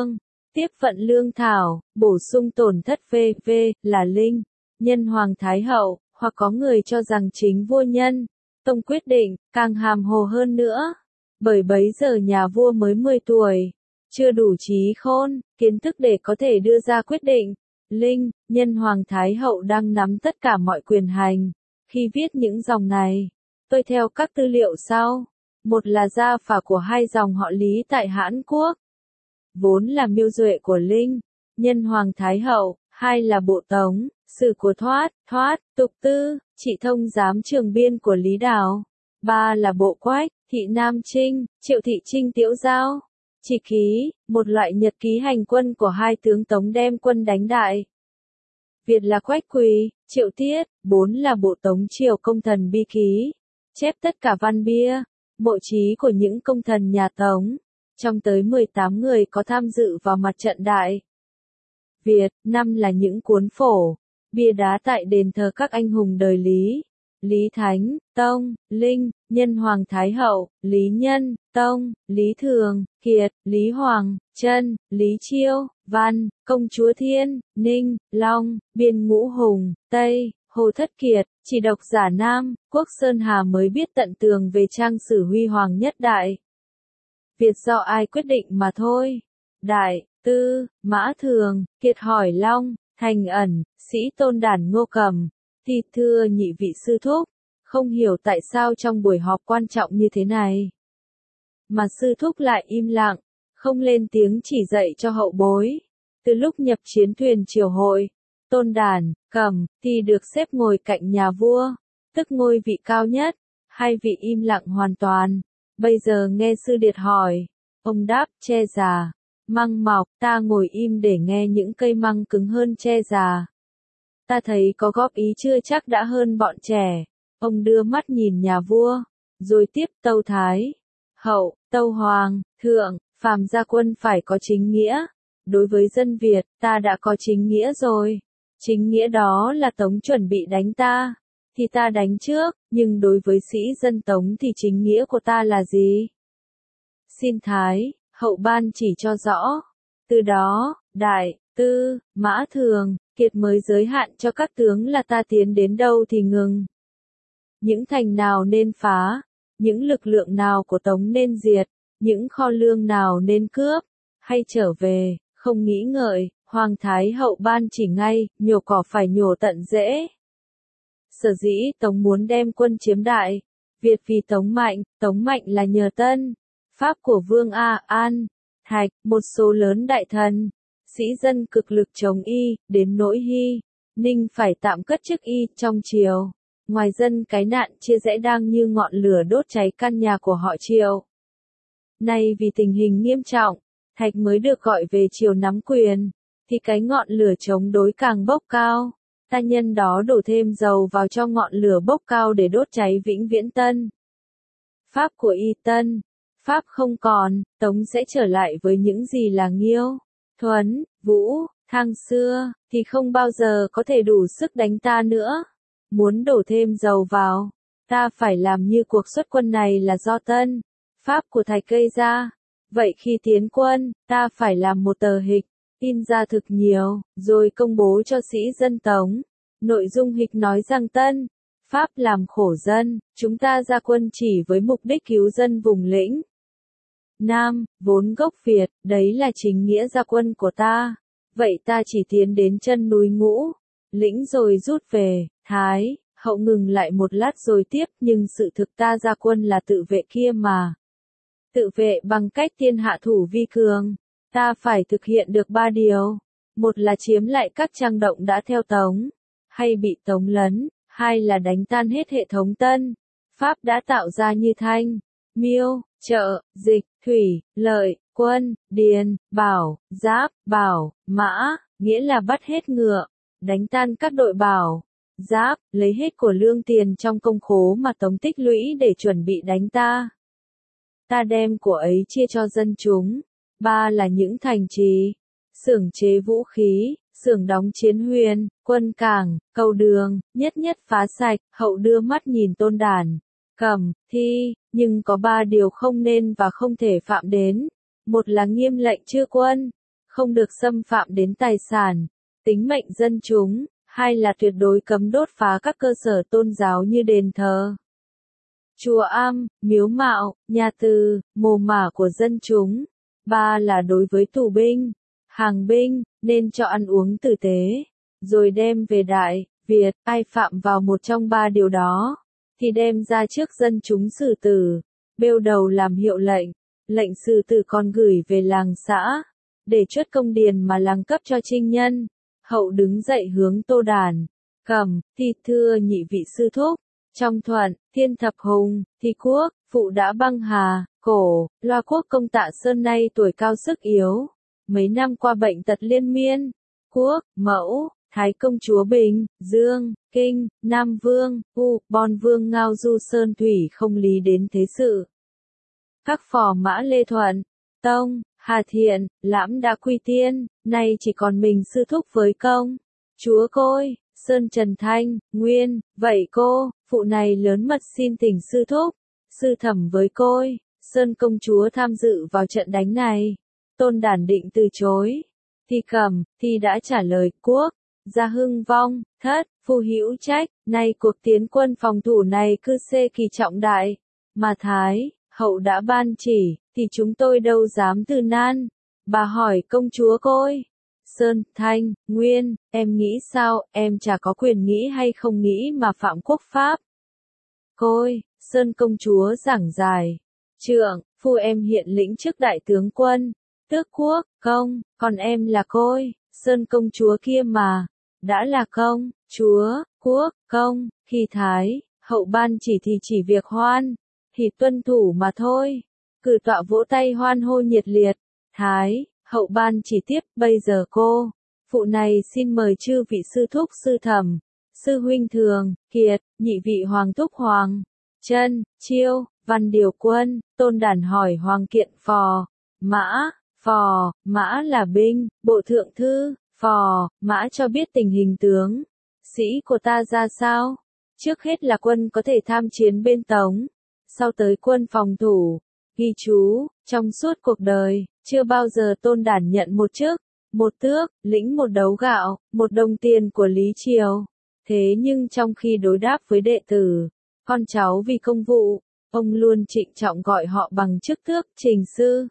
tiếp vận lương thảo, bổ sung tổn thất vê vê là linh, nhân hoàng thái hậu, hoặc có người cho rằng chính vua nhân. Tông quyết định, càng hàm hồ hơn nữa. Bởi bấy giờ nhà vua mới mười tuổi, chưa đủ trí khôn, kiến thức để có thể đưa ra quyết định. Linh, nhân hoàng thái hậu đang nắm tất cả mọi quyền hành. Khi viết những dòng này, tôi theo các tư liệu sau. Một là gia phả của hai dòng họ Lý tại Hãn Quốc, vốn là miêu duệ của Linh, nhân hoàng thái hậu. Hai là bộ tống, sử của Thoát, Thoát, Tục Tư, trị thông giám trường biên của Lý Đào. Ba là bộ Quách, Thị Nam Trinh, Triệu Thị Trinh Tiễu Giao. Chỉ ký, một loại nhật ký hành quân của hai tướng Tống đem quân đánh Đại Việt là Quách Quỳ, Triệu Tiết. Bốn là bộ Tống Triều công thần bi ký, chép tất cả văn bia, mộ chí của những công thần nhà Tống. Trong tới mười tám người có tham dự vào mặt trận Đại Việt. Năm là những cuốn phổ, bia đá tại đền thờ các anh hùng đời Lý. Lý Thánh, Tông, Linh, nhân hoàng thái hậu, Lý Nhân, Tông, Lý Thường, Kiệt, Lý Hoàng, Trân, Lý Chiêu, Văn, Công chúa Thiên, Ninh, Long, Biên Ngũ Hùng, Tây, Hồ Thất Kiệt. Chỉ độc giả Nam, Quốc Sơn Hà mới biết tận tường về trang sử huy hoàng nhất Đại Việt do ai quyết định mà thôi. Đại Tư, Mã Thường, Kiệt hỏi Long, Thành Ẩn, Sĩ Tôn Đản Ngô Cầm. Thì thưa nhị vị sư thúc, không hiểu tại sao trong buổi họp quan trọng như thế này, mà sư thúc lại im lặng, không lên tiếng chỉ dạy cho hậu bối. Từ lúc nhập chiến thuyền triều hội, Tôn Đản, Cầm, thì được xếp ngồi cạnh nhà vua, tức ngôi vị cao nhất, hai vị im lặng hoàn toàn. Bây giờ nghe sư điệt hỏi, ông đáp, tre già, măng mọc, ta ngồi im để nghe những cây măng cứng hơn tre già. Ta thấy có góp ý chưa chắc đã hơn bọn trẻ. Ông đưa mắt nhìn nhà vua, rồi tiếp Tâu Thái Hậu, Tâu Hoàng, Thượng, phàm gia quân phải có chính nghĩa. Đối với dân Việt, ta đã có chính nghĩa rồi. Chính nghĩa đó là Tống chuẩn bị đánh ta, thì ta đánh trước, nhưng đối với sĩ dân Tống thì chính nghĩa của ta là gì? Xin Thái Hậu ban chỉ cho rõ. Từ đó, Đại Tư, Mã Thường, Kiệt mới giới hạn cho các tướng là ta tiến đến đâu thì ngừng. Những thành nào nên phá, những lực lượng nào của Tống nên diệt, những kho lương nào nên cướp, hay trở về, không nghĩ ngợi, Hoàng Thái Hậu ban chỉ ngay, nhổ cỏ phải nhổ tận rễ. Sở dĩ Tống muốn đem quân chiếm Đại Việt vì Tống mạnh, Tống mạnh là nhờ Tân Pháp của Vương A An, Thạch, một số lớn đại thần, sĩ dân cực lực chống y, đến nỗi Hy, Ninh phải tạm cất chức y trong triều. Ngoài dân cái nạn chia rẽ đang như ngọn lửa đốt cháy căn nhà của họ Triệu. Nay vì tình hình nghiêm trọng, Thạch mới được gọi về triều nắm quyền, thì cái ngọn lửa chống đối càng bốc cao. Ta nhân đó đổ thêm dầu vào cho ngọn lửa bốc cao để đốt cháy vĩnh viễn Tân Pháp của y. Tân Pháp không còn, Tống sẽ trở lại với những gì là Nghiêu, Thuấn, Vũ, Thang xưa, thì không bao giờ có thể đủ sức đánh ta nữa. Muốn đổ thêm dầu vào, ta phải làm như cuộc xuất quân này là do Tân Pháp của Thạch gây ra. Vậy khi tiến quân, ta phải làm một tờ hịch, in ra thực nhiều, rồi công bố cho sĩ dân Tống. Nội dung hịch nói rằng Tân Pháp làm khổ dân, chúng ta ra quân chỉ với mục đích cứu dân vùng lĩnh Nam, vốn gốc Việt, đấy là chính nghĩa ra quân của ta. Vậy ta chỉ tiến đến chân núi Ngũ Lĩnh rồi rút về. Thái Hậu ngừng lại một lát rồi tiếp, nhưng sự thực ta ra quân là tự vệ kia mà. Tự vệ bằng cách thiên hạ thủ vi cường. Ta phải thực hiện được ba điều. Một là chiếm lại các trang động đã theo Tống, hay bị Tống lấn. Hai là đánh tan hết hệ thống Tân Pháp đã tạo ra như Thanh, Miêu, Chợ, Dịch, Thủy, Lợi, Quân, Điền, Bảo, Giáp, Bảo, Mã, nghĩa là bắt hết ngựa, đánh tan các đội Bảo, Giáp, lấy hết của lương tiền trong công khố mà Tống tích lũy để chuẩn bị đánh ta. Ta đem của ấy chia cho dân chúng. Ba là những thành trì, xưởng chế vũ khí, xưởng đóng chiến huyền, quân cảng, cầu đường, nhất nhất phá sạch. Hậu đưa mắt nhìn Tôn Đản, Cầm, Thi, nhưng có ba điều không nên và không thể phạm đến. Một là nghiêm lệnh chư quân, không được xâm phạm đến tài sản, tính mệnh dân chúng, hai là tuyệt đối cấm đốt phá các cơ sở tôn giáo như đền thờ, chùa am, miếu mạo, nhà từ, mồ mả của dân chúng. Ba là đối với tù binh, hàng binh, nên cho ăn uống tử tế, rồi đem về Đại Việt, ai phạm vào một trong ba điều đó, thì đem ra trước dân chúng xử tử, bêu đầu làm hiệu lệnh, lệnh xử tử còn gửi về làng xã, để chuất công điền mà làng cấp cho trinh nhân. Hậu đứng dậy hướng Tô Đản, Cẩm, thì thưa nhị vị sư thúc, trong Thuận, Thiên Thập Hùng, thì quốc, phụ đã băng hà, cổ, loa quốc công Tạ Sơn nay tuổi cao sức yếu, mấy năm qua bệnh tật liên miên, quốc, mẫu, Thái công chúa Bình, Dương, Kinh, Nam Vương, U, Bon Vương Ngao Du Sơn Thủy không lý đến thế sự. Các phò mã Lê Thuận, Tông, Hà Thiện, Lãm đã quy tiên, nay chỉ còn mình sư thúc với công, chúa Côi, Sơn Trần Thanh, Nguyên, vậy cô, phụ này lớn mật xin thỉnh sư thúc, sư thẩm với Côi, Sơn công chúa tham dự vào trận đánh này. Tôn Đản định từ chối, thì Cẩm, thì đã trả lời quốc, gia hưng vong, thất, phu hữu trách, nay cuộc tiến quân phòng thủ này cư xê kỳ trọng đại, mà Thái, hậu đã ban chỉ, thì chúng tôi đâu dám từ nan. Bà hỏi công chúa Côi, Sơn, Thanh, Nguyên, em nghĩ sao, em chả có quyền nghĩ hay không nghĩ mà phạm quốc pháp. Côi, Sơn công chúa giảng giải, trượng, phu em hiện lĩnh chức đại tướng quân, tước quốc, công, còn em là Côi, Sơn công chúa kia mà, đã là công, chúa, quốc, công, khi Thái, hậu ban chỉ thì chỉ việc hoan, thì tuân thủ mà thôi. Cử tọa vỗ tay hoan hô nhiệt liệt, Thái, hậu ban chỉ tiếp, bây giờ cô, phụ này xin mời chư vị sư thúc sư thẩm, sư huynh thường, kiệt, nhị vị hoàng thúc hoàng, chân, chiêu, văn điều quân. Tôn Đản hỏi hoàng kiện phò, mã, phò, mã là binh, bộ thượng thư, phò, mã cho biết tình hình tướng, sĩ của ta ra sao, trước hết là quân có thể tham chiến bên Tống, sau tới quân phòng thủ. Ghi chú, trong suốt cuộc đời, chưa bao giờ Tôn Đản nhận một chức, một tước, lĩnh một đấu gạo, một đồng tiền của Lý Triều. Thế nhưng trong khi đối đáp với đệ tử, con cháu vì công vụ, ông luôn trịnh trọng gọi họ bằng chức tước, trình sư.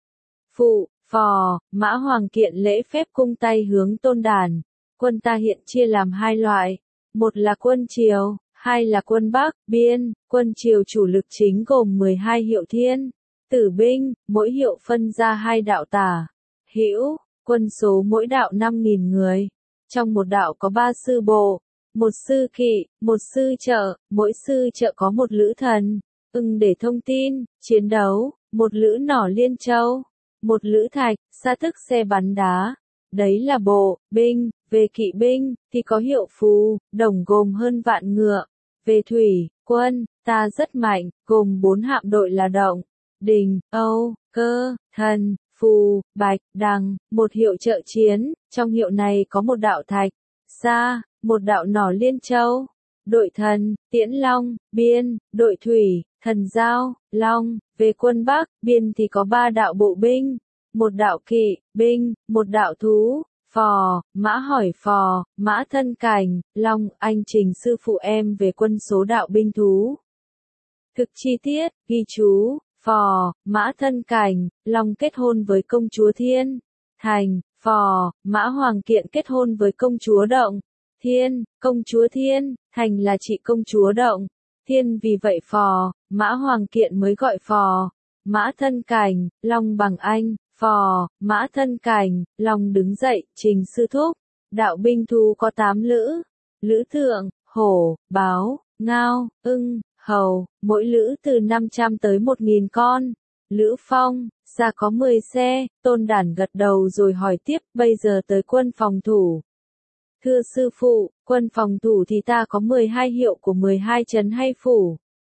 Phụ, phò, mã hoàng kiện lễ phép cung tay hướng Tôn Đản. Quân ta hiện chia làm hai loại, một là quân Triều, hai là quân Bắc, Biên. Quân Triều chủ lực chính gồm mười hai hiệu thiên, tử binh, mỗi hiệu phân ra hai đạo tả, hữu, quân số mỗi đạo năm nghìn người. Trong một đạo có ba sư bộ, một sư kỵ, một sư trợ, mỗi sư trợ có một lữ thần, ưng để thông tin, chiến đấu, một lữ nỏ liên châu, một lữ thạch, xa thức xe bắn đá. Đấy là bộ, binh. Về kỵ binh, thì có hiệu phù, đồng gồm hơn vạn ngựa. Về thủy, quân, ta rất mạnh, gồm bốn hạm đội là động, đình, âu, cơ, thần, phù, bạch, đằng, một hiệu trợ chiến, trong hiệu này có một đạo thạch, xa, một đạo nỏ liên châu, đội thần, tiễn long, biên, đội thủy, thần giao, long. Về quân Bắc, biên thì có ba đạo bộ binh, một đạo kỵ, binh, một đạo thú. Phò, mã hỏi phò, mã thân cảnh, long, anh trình sư phụ em về quân số đạo binh thú. Thực chi tiết, ghi chú, phò, mã thân cảnh, long kết hôn với công chúa Thiên, Thành, phò, mã hoàng kiện kết hôn với công chúa Động, Thiên, công chúa Thiên, Thành là chị công chúa Động, Thiên vì vậy phò, mã hoàng kiện mới gọi phò, mã thân cảnh, long bằng anh. Phò, mã thân cảnh, long đứng dậy, trình sư thúc. Đạo binh thú có tám lữ. Lữ thượng, hổ, báo, ngao, ưng, hầu, mỗi lữ từ năm trăm tới một nghìn con. Lữ phong, xa có mười xe. Tôn Đản gật đầu rồi hỏi tiếp, bây giờ tới quân phòng thủ. Thưa sư phụ, quân phòng thủ thì ta có mười hai hiệu của mười hai trấn hay phủ.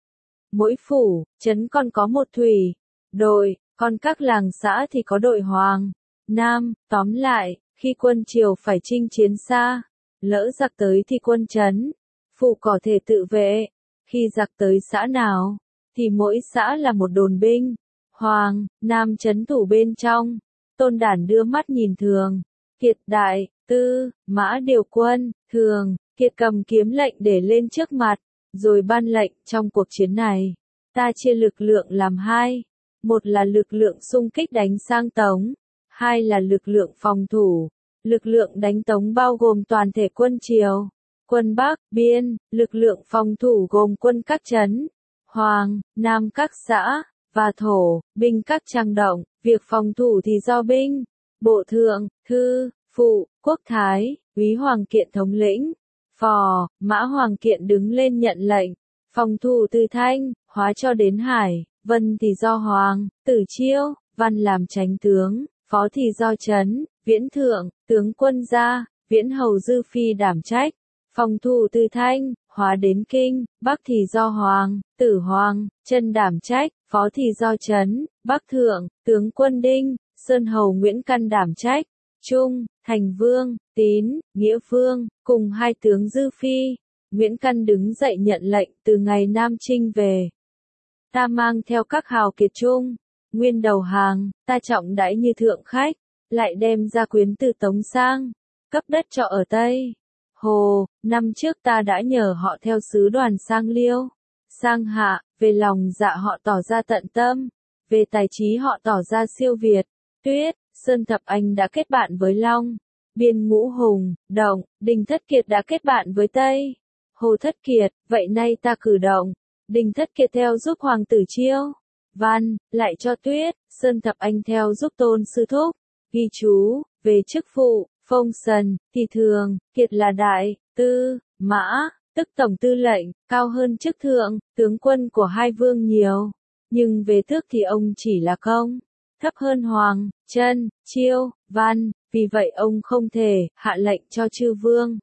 Mỗi phủ, trấn còn có một thủy, đội. Còn các làng xã thì có đội hoàng, nam. Tóm lại, khi quân Triều phải chinh chiến xa, lỡ giặc tới thì quân trấn, phụ có thể tự vệ. Khi giặc tới xã nào, thì mỗi xã là một đồn binh, hoàng, nam trấn thủ bên trong. Tôn Đản đưa mắt nhìn Thường Kiệt đại, tư, mã điều quân, Thường Kiệt cầm kiếm lệnh để lên trước mặt, rồi ban lệnh trong cuộc chiến này. Ta chia lực lượng làm hai. Một là lực lượng xung kích đánh sang Tống, hai là lực lượng phòng thủ. Lực lượng đánh Tống bao gồm toàn thể quân Triều, quân Bắc, Biên, lực lượng phòng thủ gồm quân các trấn, Hoàng, Nam các xã, và thổ, binh các trang động. Việc phòng thủ thì do binh, bộ thượng, thư, phụ, quốc thái, úy Hoàng Kiện thống lĩnh. Phò, Mã Hoàng Kiện đứng lên nhận lệnh. Phòng thủ từ Thanh, Hóa cho đến Hải, Vân thì do Hoàng, Tử Chiêu, Văn làm chánh tướng, Phó thì do Trấn, Viễn Thượng, tướng quân gia, Viễn Hầu Dư Phi đảm trách. Phòng thủ từ Thanh, Hóa đến Kinh, Bắc thì do Hoàng, Tử Hoàng, Trân đảm trách, Phó thì do Trấn, Bắc Thượng, tướng quân Đinh, Sơn Hầu Nguyễn Căn đảm trách. Trung, Thành Vương, Tín, Nghĩa Vương, cùng hai tướng Dư Phi. Nguyễn Căn đứng dậy nhận lệnh từ ngày Nam Trinh về. Ta mang theo các hào kiệt Trung, Nguyên đầu hàng, ta trọng đãi như thượng khách, lại đem gia quyến từ Tống sang, cấp đất cho ở Tây. Hồ, năm trước ta đã nhờ họ theo sứ đoàn sang Liêu, sang Hạ, về lòng dạ họ tỏ ra tận tâm, về tài trí họ tỏ ra siêu việt. Tuyết, Sơn Thập Anh đã kết bạn với Long, Biên Ngũ Hùng, Động, Đinh Thất Kiệt đã kết bạn với Tây, Hồ Thất Kiệt, vậy nay ta cử Động, Đinh Thất Kiệt theo giúp Hoàng tử Chiêu, Văn, lại cho Tuyết, Sơn Thập Anh theo giúp Tôn Sư Thúc, ghi chú, về chức phụ, phong sần, thì Thường Kiệt là đại, tư, mã, tức tổng tư lệnh, cao hơn chức thượng, tướng quân của hai vương nhiều, nhưng về tước thì ông chỉ là công, thấp hơn Hoàng, Trân, Chiêu, Văn, vì vậy ông không thể hạ lệnh cho chư vương.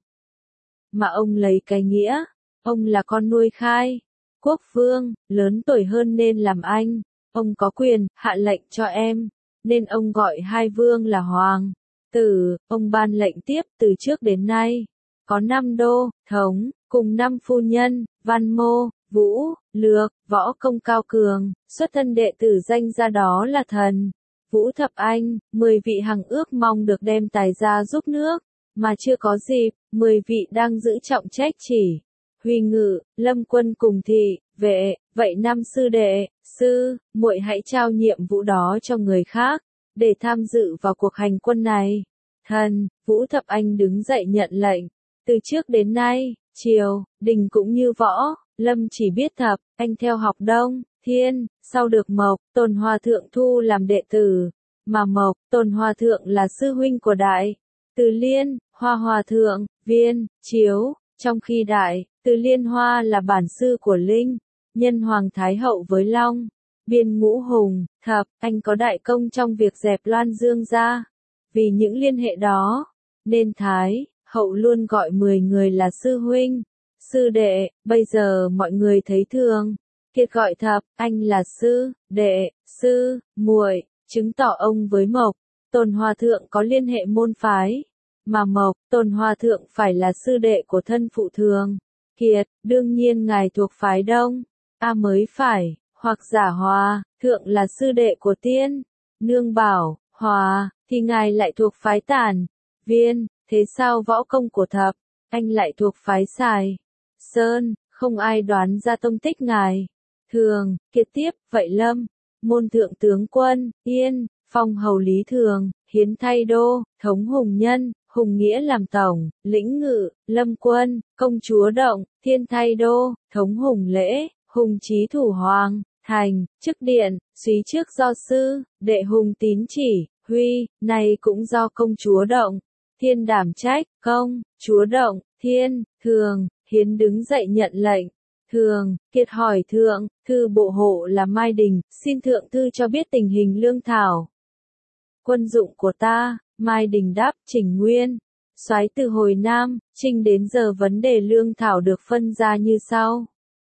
Mà ông lấy cái nghĩa, ông là con nuôi khai, quốc vương, lớn tuổi hơn nên làm anh, ông có quyền hạ lệnh cho em, nên ông gọi hai vương là Hoàng, Tử, ông ban lệnh tiếp từ trước đến nay. Có năm đô, thống, cùng năm phu nhân, Văn Mô, Vũ, Lược, võ công cao cường, xuất thân đệ tử danh ra đó là thần. Vũ Thập Anh, mười vị hằng ước mong được đem tài ra giúp nước, mà chưa có dịp, mười vị đang giữ trọng trách chỉ. Huy Ngự, Lâm Quân cùng thị, vệ, vậy năm sư đệ, sư, muội hãy trao nhiệm vụ đó cho người khác, để tham dự vào cuộc hành quân này. Thần, Vũ Thập Anh đứng dậy nhận lệnh. Từ trước đến nay, Triều, Đình cũng như võ, Lâm chỉ biết Thập, Anh theo học Đông, Thiên, sau được Mộc, Tôn Hòa Thượng thu làm đệ tử, mà Mộc, Tôn Hòa Thượng là sư huynh của Đại, Từ Liên, Hoa Hòa Thượng, Viên, Chiếu, trong khi Đại, Từ Liên Hoa là bản sư của Linh, nhân Hoàng Thái Hậu với Long, Biên Ngũ Hùng, Thập, Anh có đại công trong việc dẹp Loan Dương ra. Vì những liên hệ đó, nên Thái Hậu luôn gọi mười người là sư huynh, sư đệ, bây giờ mọi người thấy Thường Kiệt gọi Thập Anh là sư, đệ, sư, muội, chứng tỏ ông với Mộc, Tôn Hòa Thượng có liên hệ môn phái, mà Mộc, Tôn Hòa Thượng phải là sư đệ của thân phụ Thường Kiệt, đương nhiên ngài thuộc phái Đông, A mới phải, hoặc giả Hòa Thượng là sư đệ của Tiên, Nương Bảo, Hòa, thì ngài lại thuộc phái Tản, Viên, thế sao võ công của Thập Anh lại thuộc phái Sài, Sơn, không ai đoán ra tông tích ngài. Thường Kiệt tiếp, vậy Lâm, môn thượng tướng quân, Yên, phong hầu Lý Thường, hiến thay đô, thống Hùng Nhân, Hùng Nghĩa làm tổng, lĩnh ngự, Lâm quân, công chúa Động, Thiên thay đô, thống Hùng Lễ, Hùng Chí thủ Hoàng, Thành, chức điện, suý trước do sư, đệ Hùng Tín chỉ, Huy, này cũng do công chúa Động, Thiên đảm trách, công, chúa Động, Thiên, Thường, Hiến đứng dậy nhận lệnh. Thường Kiệt hỏi Thượng, thư bộ hộ là Mai Đình, xin Thượng thư cho biết tình hình lương thảo. Quân dụng của ta, Mai Đình đáp, Chỉnh nguyên. Soái từ hồi Nam, Trinh đến giờ vấn đề lương thảo được phân ra như sau.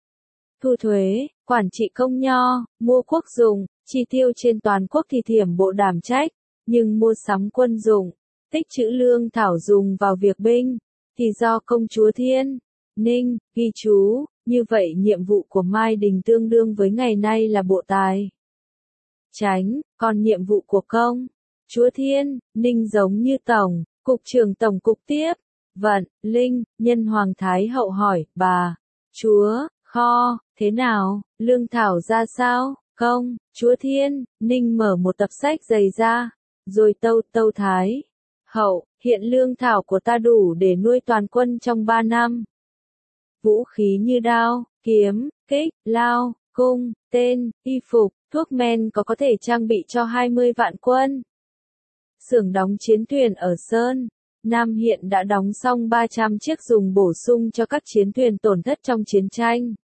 Thu thuế, quản trị công nho, mua quốc dụng, chi tiêu trên toàn quốc thì thiểm bộ đảm trách, nhưng mua sắm quân dụng, tích trữ lương thảo dùng vào việc binh, thì do công chúa Thiên, Ninh, ghi chú, như vậy nhiệm vụ của Mai Đình tương đương với ngày nay là bộ tài. Chánh, còn nhiệm vụ của công Chúa Thiên, Ninh giống như Tổng, Cục trưởng Tổng cục tiếp. Vận, Linh, Nhân Hoàng Thái Hậu hỏi, bà, Chúa, Kho, thế nào, lương thảo ra sao, không, Chúa Thiên, Ninh mở một tập sách dày ra, rồi tâu tâu Thái Hậu, hiện lương thảo của ta đủ để nuôi toàn quân trong ba năm. Vũ khí như đao, kiếm, kích, lao, cung, tên, y phục, thuốc men có có thể trang bị cho hai mươi vạn quân. Xưởng đóng chiến thuyền ở Sơn Nam hiện đã đóng xong ba trăm chiếc dùng bổ sung cho các chiến thuyền tổn thất trong chiến tranh.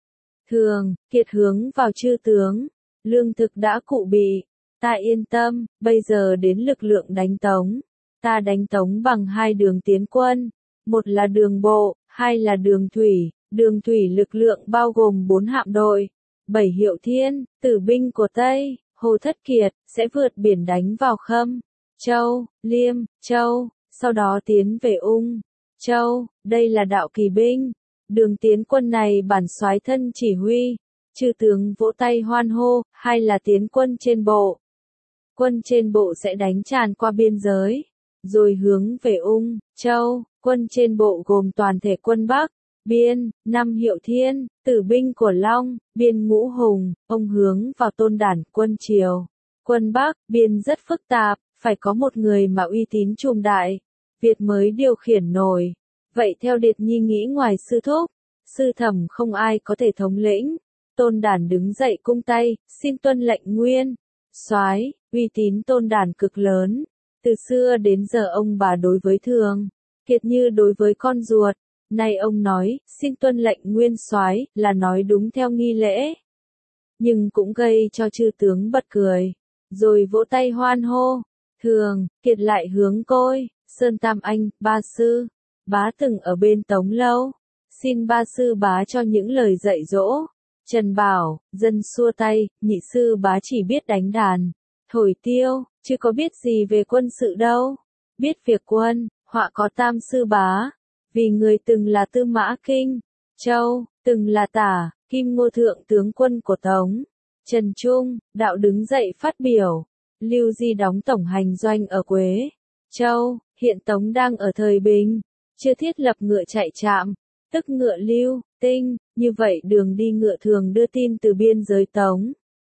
Thường, Kiệt hướng vào chư tướng, lương thực đã cụ bị, ta yên tâm, bây giờ đến lực lượng đánh Tống. Ta đánh Tống bằng hai đường tiến quân, một là đường bộ, hai là đường thủy, đường thủy lực lượng bao gồm bốn hạm đội, bảy hiệu thiên, tử binh của Tây, Hồ Thất Kiệt, sẽ vượt biển đánh vào Khâm, Châu, Liêm, Châu, sau đó tiến về Ung, Châu, đây là đạo kỳ binh. Đường tiến quân này bản soái thân chỉ huy, chư tướng vỗ tay hoan hô, hay là tiến quân trên bộ. Quân trên bộ sẽ đánh tràn qua biên giới, rồi hướng về Ung, Châu, quân trên bộ gồm toàn thể quân Bắc, Biên, năm hiệu thiên, tử binh của Long, Biên ngũ hùng, ông hướng vào Tôn Đản quân Triều. Quân Bắc, Biên rất phức tạp, phải có một người mà uy tín trùm đại, Việt mới điều khiển nổi. Vậy theo Điệt Nhi nghĩ ngoài sư thúc, sư thẩm không ai có thể thống lĩnh. Tôn Đản đứng dậy cung tay, xin tuân lệnh nguyên. Soái, uy tín Tôn Đản cực lớn. Từ xưa đến giờ ông bà đối với Thường Kiệt như đối với con ruột. Nay ông nói, xin tuân lệnh nguyên soái là nói đúng theo nghi lễ. Nhưng cũng gây cho chư tướng bật cười. Rồi vỗ tay hoan hô. Thường Kiệt lại hướng Côi, Sơn Tam Anh, ba sư. Bá từng ở bên Tống lâu, xin ba sư bá cho những lời dạy dỗ. Trần Bảo, dân xua tay, nhị sư bá chỉ biết đánh đàn, thổi tiêu, chứ có biết gì về quân sự đâu. Biết việc quân, họa có tam sư bá, vì người từng là Tư Mã Kinh, Châu, từng là Tả, Kim Ngô thượng tướng quân của Tống. Trần Trung, đạo đứng dậy phát biểu, Lưu Di đóng tổng hành doanh ở Quế, Châu, hiện Tống đang ở thời bình. Chưa thiết lập ngựa chạy trạm, tức ngựa lưu, tinh, như vậy đường đi ngựa thường đưa tin từ biên giới Tống.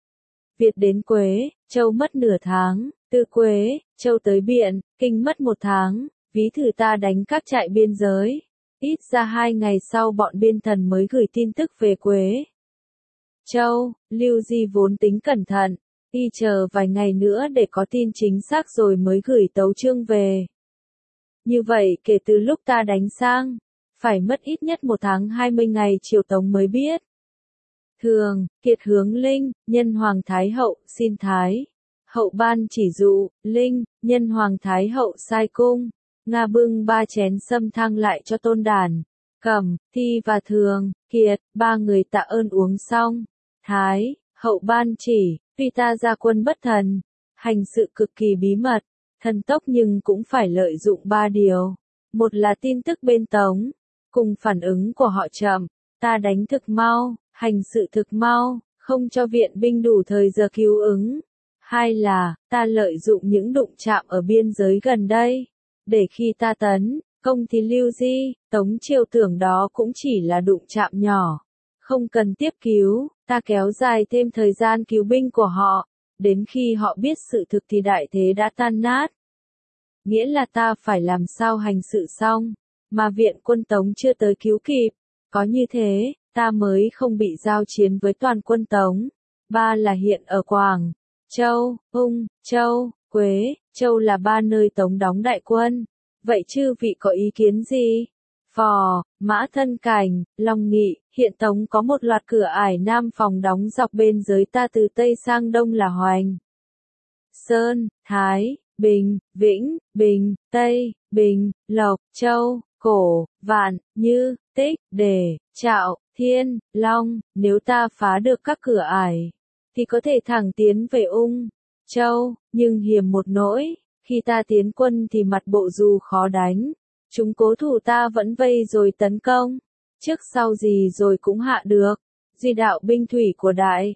Việt đến Quế, Châu mất nửa tháng, từ Quế, Châu tới Biện, Kinh mất một tháng, ví thử ta đánh các trại biên giới. Ít ra hai ngày sau bọn biên thần mới gửi tin tức về Quế. Châu, Lưu Di vốn tính cẩn thận, y chờ vài ngày nữa để có tin chính xác rồi mới gửi tấu chương về. Như vậy kể từ lúc ta đánh sang, phải mất ít nhất một tháng hai mươi ngày Triều Tống mới biết. Thường, Kiệt hướng Linh, Nhân Hoàng Thái Hậu, xin Thái Hậu ban chỉ dụ, Linh, Nhân Hoàng Thái Hậu sai cung, Nga bưng ba chén sâm thang lại cho Tôn Đản, Cẩm, Thi và Thường, Kiệt, ba người tạ ơn uống xong. Thái Hậu ban chỉ, tuy ta ra quân bất thần, hành sự cực kỳ bí mật, thần tốc nhưng cũng phải lợi dụng ba điều. Một là tin tức bên Tống, cùng phản ứng của họ chậm, ta đánh thực mau, hành sự thực mau, không cho viện binh đủ thời giờ cứu ứng. Hai là, ta lợi dụng những đụng chạm ở biên giới gần đây, để khi ta tấn công thì Lưu Di, Tống Triều tưởng đó cũng chỉ là đụng chạm nhỏ, không cần tiếp cứu, ta kéo dài thêm thời gian cứu binh của họ, đến khi họ biết sự thực thì đại thế đã tan nát. Nghĩa là ta phải làm sao hành sự xong, mà viện quân Tống chưa tới cứu kịp, có như thế, ta mới không bị giao chiến với toàn quân Tống. Ba là hiện ở Quảng Châu, Ung, Châu, Quế, Châu là ba nơi Tống đóng đại quân. Vậy chư vị có ý kiến gì? Phò, Mã Thân Cảnh, Long Nghị, hiện Tống có một loạt cửa ải nam phòng đóng dọc bên giới ta từ Tây sang Đông là Hoành, Sơn, Thái, Bình, Vĩnh, Bình, Tây, Bình, Lộc, Châu, Cổ, Vạn, Như, Tích, Đề, Trạo, Thiên, Long. Nếu ta phá được các cửa ải, thì có thể thẳng tiến về Ung, Châu, nhưng hiểm một nỗi, khi ta tiến quân thì mặt bộ dù khó đánh, chúng cố thủ ta vẫn vây rồi tấn công, trước sau gì rồi cũng hạ được. Duy đạo binh thủy của Đại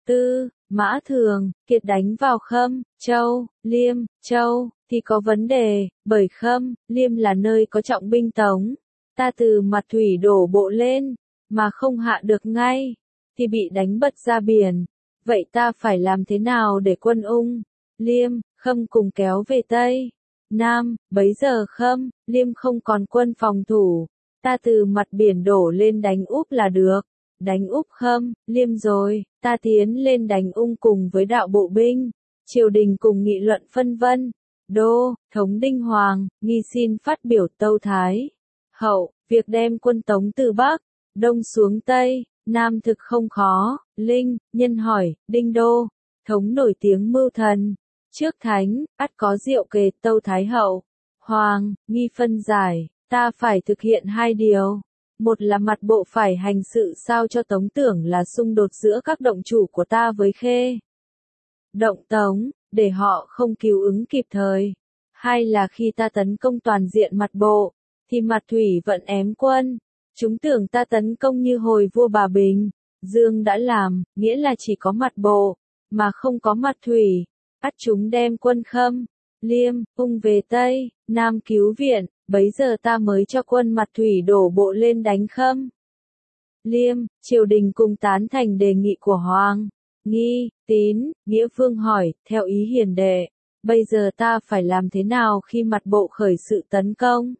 Tư, Mã Thường, Kiệt đánh vào Khâm, Châu, Liêm, Châu, thì có vấn đề, bởi Khâm, Liêm là nơi có trọng binh Tống. Ta từ mặt thủy đổ bộ lên, mà không hạ được ngay, thì bị đánh bật ra biển. Vậy ta phải làm thế nào để quân Ung, Liêm, Khâm cùng kéo về Tây Nam? Bấy giờ Khâm, Liêm không còn quân phòng thủ, ta từ mặt biển đổ lên đánh úp là được. Đánh úp Khâm, Liêm rồi, ta tiến lên đánh Ung cùng với đạo bộ binh. Triều đình cùng nghị luận phân vân. Đô, Thống Đinh Hoàng, nghi xin phát biểu tâu Thái Hậu, việc đem quân Tống từ Bắc, Đông xuống Tây, Nam thực không khó. Linh, nhân hỏi, Đinh Đô, Thống nổi tiếng mưu thần. Trước thánh, ắt có diệu kề tâu Thái Hậu. Hoàng, nghi phân giải, ta phải thực hiện hai điều. Một là mặt bộ phải hành sự sao cho Tống tưởng là xung đột giữa các động chủ của ta với Khê động Tống, để họ không cứu ứng kịp thời. Hai là khi ta tấn công toàn diện mặt bộ, thì mặt thủy vận ém quân. Chúng tưởng ta tấn công như hồi vua Bà Bình, Dương đã làm, nghĩa là chỉ có mặt bộ, mà không có mặt thủy. Ắt chúng đem quân Khâm, Liêm, Ung về Tây Nam cứu viện, bấy giờ ta mới cho quân mặt thủy đổ bộ lên đánh Khâm, Liêm. Triều đình cùng tán thành đề nghị của Hoàng, Nghi, Tín. Nghĩa Vương hỏi, theo ý hiền đệ, bây giờ ta phải làm thế nào khi mặt bộ khởi sự tấn công?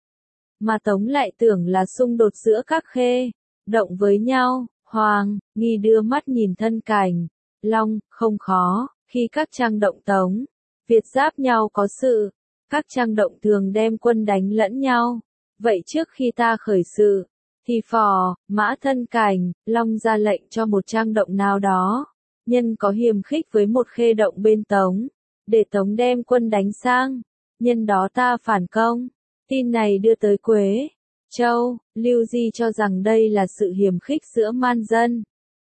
Mà Tống lại tưởng là xung đột giữa các Khê động với nhau. Hoàng, Nghi đưa mắt nhìn thân cảnh, Long, không khó, khi các trang động Tống, Việt giáp nhau có sự, các trang động thường đem quân đánh lẫn nhau. Vậy trước khi ta khởi sự, thì Phò, Mã thân cảnh, Long ra lệnh cho một trang động nào đó, nhân có hiềm khích với một Khê động bên Tống, để Tống đem quân đánh sang, nhân đó ta phản công. Tin này đưa tới Quế Châu, Lưu Di cho rằng đây là sự hiềm khích giữa man dân.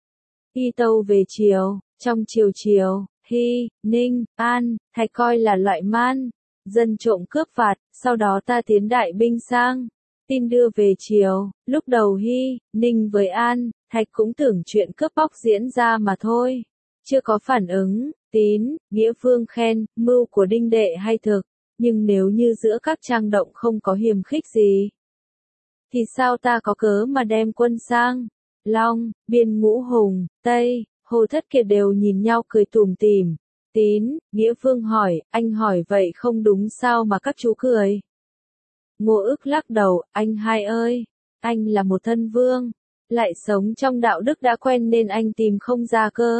Y tâu về triều, trong triều triều, Hy, Ninh, An, Thạch coi là loại man dân trộm cướp phạt. Sau đó ta tiến đại binh sang, tin đưa về triều. Lúc đầu Hy, Ninh với An, Thạch cũng tưởng chuyện cướp bóc diễn ra mà thôi, chưa có phản ứng. Tín, Nghĩa Vương khen mưu của Đinh đệ hay thực, nhưng nếu như giữa các trang động không có hiềm khích gì, thì sao ta có cớ mà đem quân sang? Long, Biên Ngũ Hùng, Tây, Hồ Thất Kiệt đều nhìn nhau cười tủm tỉm. Tín, Nghĩa Vương hỏi, anh hỏi vậy không đúng sao mà các chú cười? Ngô Ức lắc đầu, anh hai ơi, anh là một thân vương, lại sống trong đạo đức đã quen nên anh tìm không ra cớ.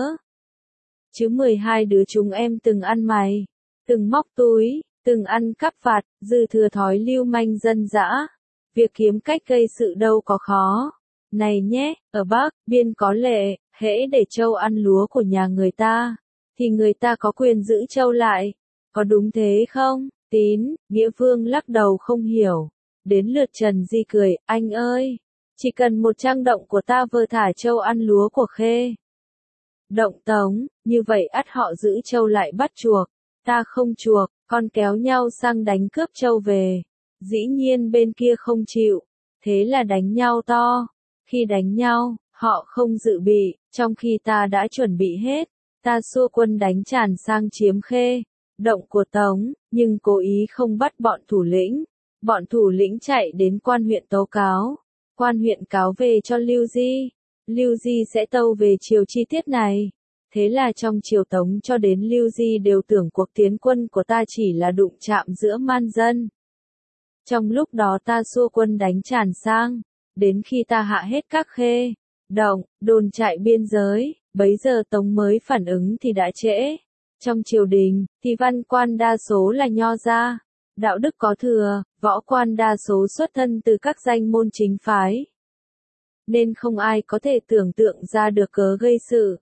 Chứ mười hai đứa chúng em từng ăn mày, từng móc túi, từng ăn cắp vặt, dư thừa thói lưu manh dân dã. Việc kiếm cách gây sự đâu có khó. Này nhé, ở Bắc, Biên có lệ, hễ để trâu ăn lúa của nhà người ta, thì người ta có quyền giữ trâu lại. Có đúng thế không? Tín, Nghĩa Vương lắc đầu không hiểu. Đến lượt Trần Di cười, anh ơi, chỉ cần một trang động của ta vơ thả trâu ăn lúa của Khê động Tống, như vậy ắt họ giữ trâu lại bắt chuộc. Ta không chuộc, con kéo nhau sang đánh cướp trâu về. Dĩ nhiên bên kia không chịu, thế là đánh nhau to. Khi đánh nhau, họ không dự bị, trong khi ta đã chuẩn bị hết. Ta xua quân đánh tràn sang chiếm Khê động của Tống, nhưng cố ý không bắt bọn thủ lĩnh. Bọn thủ lĩnh chạy đến quan huyện tố cáo. Quan huyện cáo về cho Lưu Di. Lưu Di sẽ tâu về chiều chi tiết này. Thế là trong triều Tống cho đến Lưu Di đều tưởng cuộc tiến quân của ta chỉ là đụng chạm giữa man dân. Trong lúc đó ta xua quân đánh tràn sang, đến khi ta hạ hết các Khê động, đồn trại biên giới, bấy giờ Tống mới phản ứng thì đã trễ. Trong triều đình, thì văn quan đa số là nho gia, đạo đức có thừa, võ quan đa số xuất thân từ các danh môn chính phái. Nên không ai có thể tưởng tượng ra được cớ gây sự.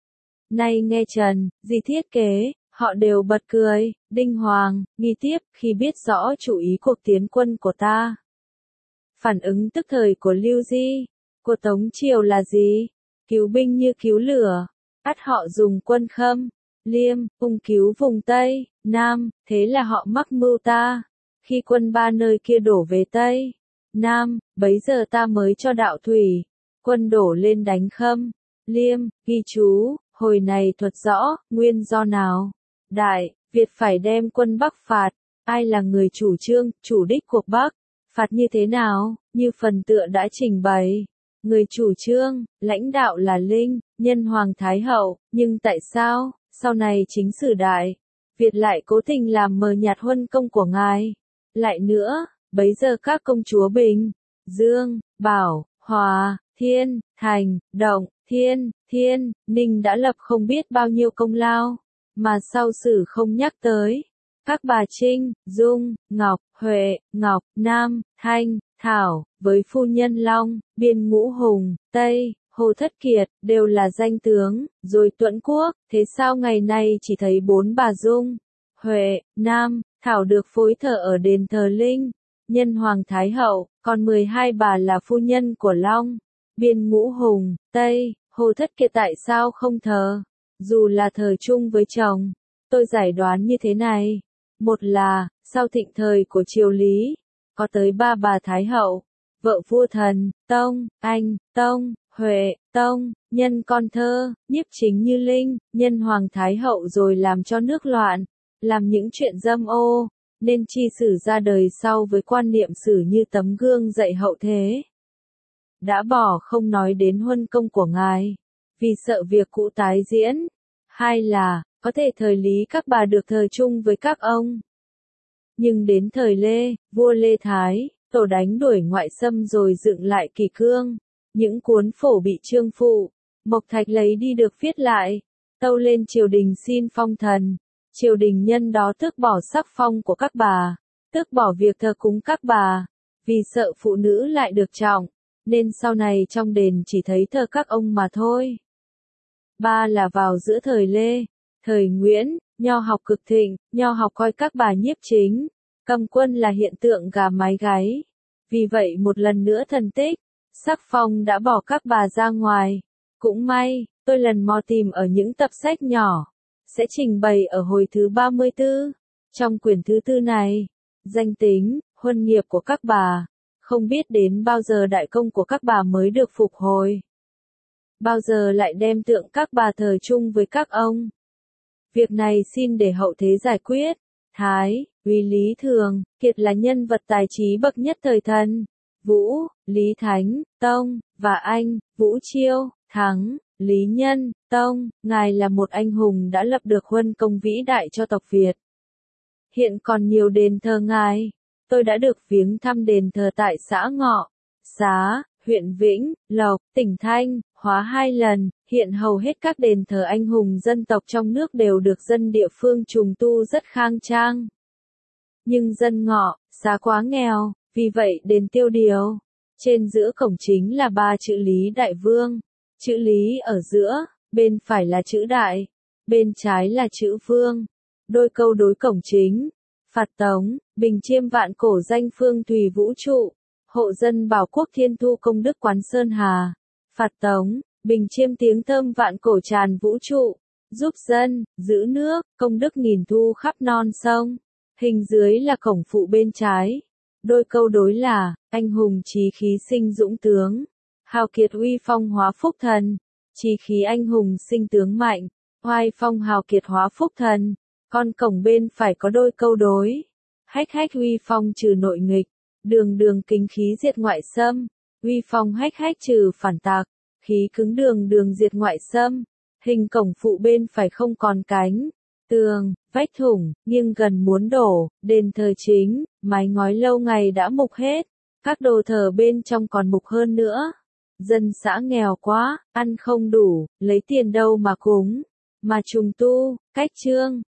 Nay nghe Trần Di thiết kế, họ đều bật cười. Đinh Hoàng, Nghi tiếp, khi biết rõ chủ ý cuộc tiến quân của ta. Phản ứng tức thời của Lưu Di, của Tống Triều là gì? Cứu binh như cứu lửa. Ắt họ dùng quân Khâm, Liêm, Ung cứu vùng Tây, Nam, thế là họ mắc mưu ta. Khi quân ba nơi kia đổ về Tây, Nam, bấy giờ ta mới cho đạo thủy, quân đổ lên đánh Khâm, Liêm. Ghi chú, Hồi này thuật rõ, nguyên do nào? Đại, Việt phải đem quân Bắc phạt, ai là người chủ trương, chủ đích cuộc Bắc? Phạt như thế nào, như phần tựa đã trình bày. Người chủ trương, lãnh đạo là Linh, nhân Hoàng Thái Hậu, nhưng tại sao, sau này chính sử đại, Việt lại cố tình làm mờ nhạt huân công của ngài? Lại nữa, bấy giờ các công chúa Bình, Dương, Bảo, Hòa, Thiên, Thành, Động, Thiên, Thiên, Ninh đã lập không biết bao nhiêu công lao, mà sau sử không nhắc tới. Các bà Trinh, Dung, Ngọc, Huệ, Ngọc, Nam, Thanh, Thảo, với phu nhân Long, Biên Ngũ Hùng, Tây, Hồ Thất Kiệt, đều là danh tướng, rồi Tuẫn Quốc, thế sao ngày nay chỉ thấy bốn bà Dung, Huệ, Nam, Thảo được phối thờ ở đền thờ Linh, nhân Hoàng Thái Hậu, còn mười hai bà là phu nhân của Long, Biên Ngũ Hùng, Tây, Hồ Thất Kiệt tại sao không thờ? Dù là thờ chung với chồng, tôi giải đoán như thế này. Một là, sau thịnh thời của triều Lý, có tới ba bà Thái Hậu, vợ vua Thần, Tông, Anh, Tông, Huệ, Tông, nhân con thơ, nhiếp chính như Linh, nhân Hoàng Thái Hậu rồi làm cho nước loạn, làm những chuyện dâm ô, nên chi sử ra đời sau với quan niệm sử như tấm gương dạy hậu thế. Đã bỏ không nói đến huân công của ngài, vì sợ việc cũ tái diễn. Hai là, có thể thời Lý các bà được thờ chung với các ông. Nhưng đến thời Lê, vua Lê Thái, tổ đánh đuổi ngoại xâm rồi dựng lại kỷ cương. Những cuốn phổ bị trương phụ, Mộc Thạch lấy đi được viết lại. Tâu lên triều đình xin phong thần. Triều đình nhân đó tước bỏ sắc phong của các bà, tước bỏ việc thờ cúng các bà. Vì sợ phụ nữ lại được trọng, nên sau này trong đền chỉ thấy thờ các ông mà thôi. Ba là vào giữa thời Lê, thời Nguyễn, nho học cực thịnh, nho học coi các bà nhiếp chính, cầm quân là hiện tượng gà mái gáy. Vì vậy một lần nữa thần tích, sắc phong đã bỏ các bà ra ngoài. Cũng may, tôi lần mò tìm ở những tập sách nhỏ, sẽ trình bày ở hồi thứ ba mươi tư. Trong quyển thứ tư này, danh tính, huân nghiệp của các bà, không biết đến bao giờ đại công của các bà mới được phục hồi. Bao giờ lại đem tượng các bà thờ chung với các ông. Việc này xin để hậu thế giải quyết. Thái, Uy Lý Thường, Kiệt là nhân vật tài trí bậc nhất thời thần. Vũ, Lý Thánh, Tông, và Anh, Vũ Chiêu, Thắng, Lý Nhân, Tông, ngài là một anh hùng đã lập được huân công vĩ đại cho tộc Việt. Hiện còn nhiều đền thờ ngài. Tôi đã được viếng thăm đền thờ tại xã Ngọ, Xá, huyện Vĩnh, Lộc, tỉnh Thanh, Hóa hai lần. Hiện hầu hết các đền thờ anh hùng dân tộc trong nước đều được dân địa phương trùng tu rất khang trang. Nhưng dân Ngọ, Xá quá nghèo, vì vậy đền tiêu điều. Trên giữa cổng chính là ba chữ Lý Đại Vương. Chữ Lý ở giữa, bên phải là chữ Đại, bên trái là chữ Vương. Đôi câu đối cổng chính. Phạt Tống, Bình Chiêm vạn cổ danh phương tùy vũ trụ. Hộ dân bảo quốc thiên thu công đức quán Sơn Hà. Phạt Tống, Bình Chiêm tiếng thơm vạn cổ tràn vũ trụ. Giúp dân, giữ nước, công đức nghìn thu khắp non sông. Hình dưới là cổng phụ bên trái. Đôi câu đối là, anh hùng chí khí sinh dũng tướng. Hào kiệt uy phong hóa phúc thần. Chí khí anh hùng sinh tướng mạnh. Oai phong hào kiệt hóa phúc thần. Con cổng bên phải có đôi câu đối. Hách hách uy phong trừ nội nghịch. Đường đường kính khí diệt ngoại xâm. Uy phong hách hách trừ phản tạc. Khí cứng đường đường diệt ngoại xâm. Hình cổng phụ bên phải không còn cánh. Tường, vách thủng, nghiêng gần muốn đổ. Đền thờ chính, mái ngói lâu ngày đã mục hết. Các đồ thờ bên trong còn mục hơn nữa. Dân xã nghèo quá, ăn không đủ, lấy tiền đâu mà cúng. Mà trùng tu, cách trương,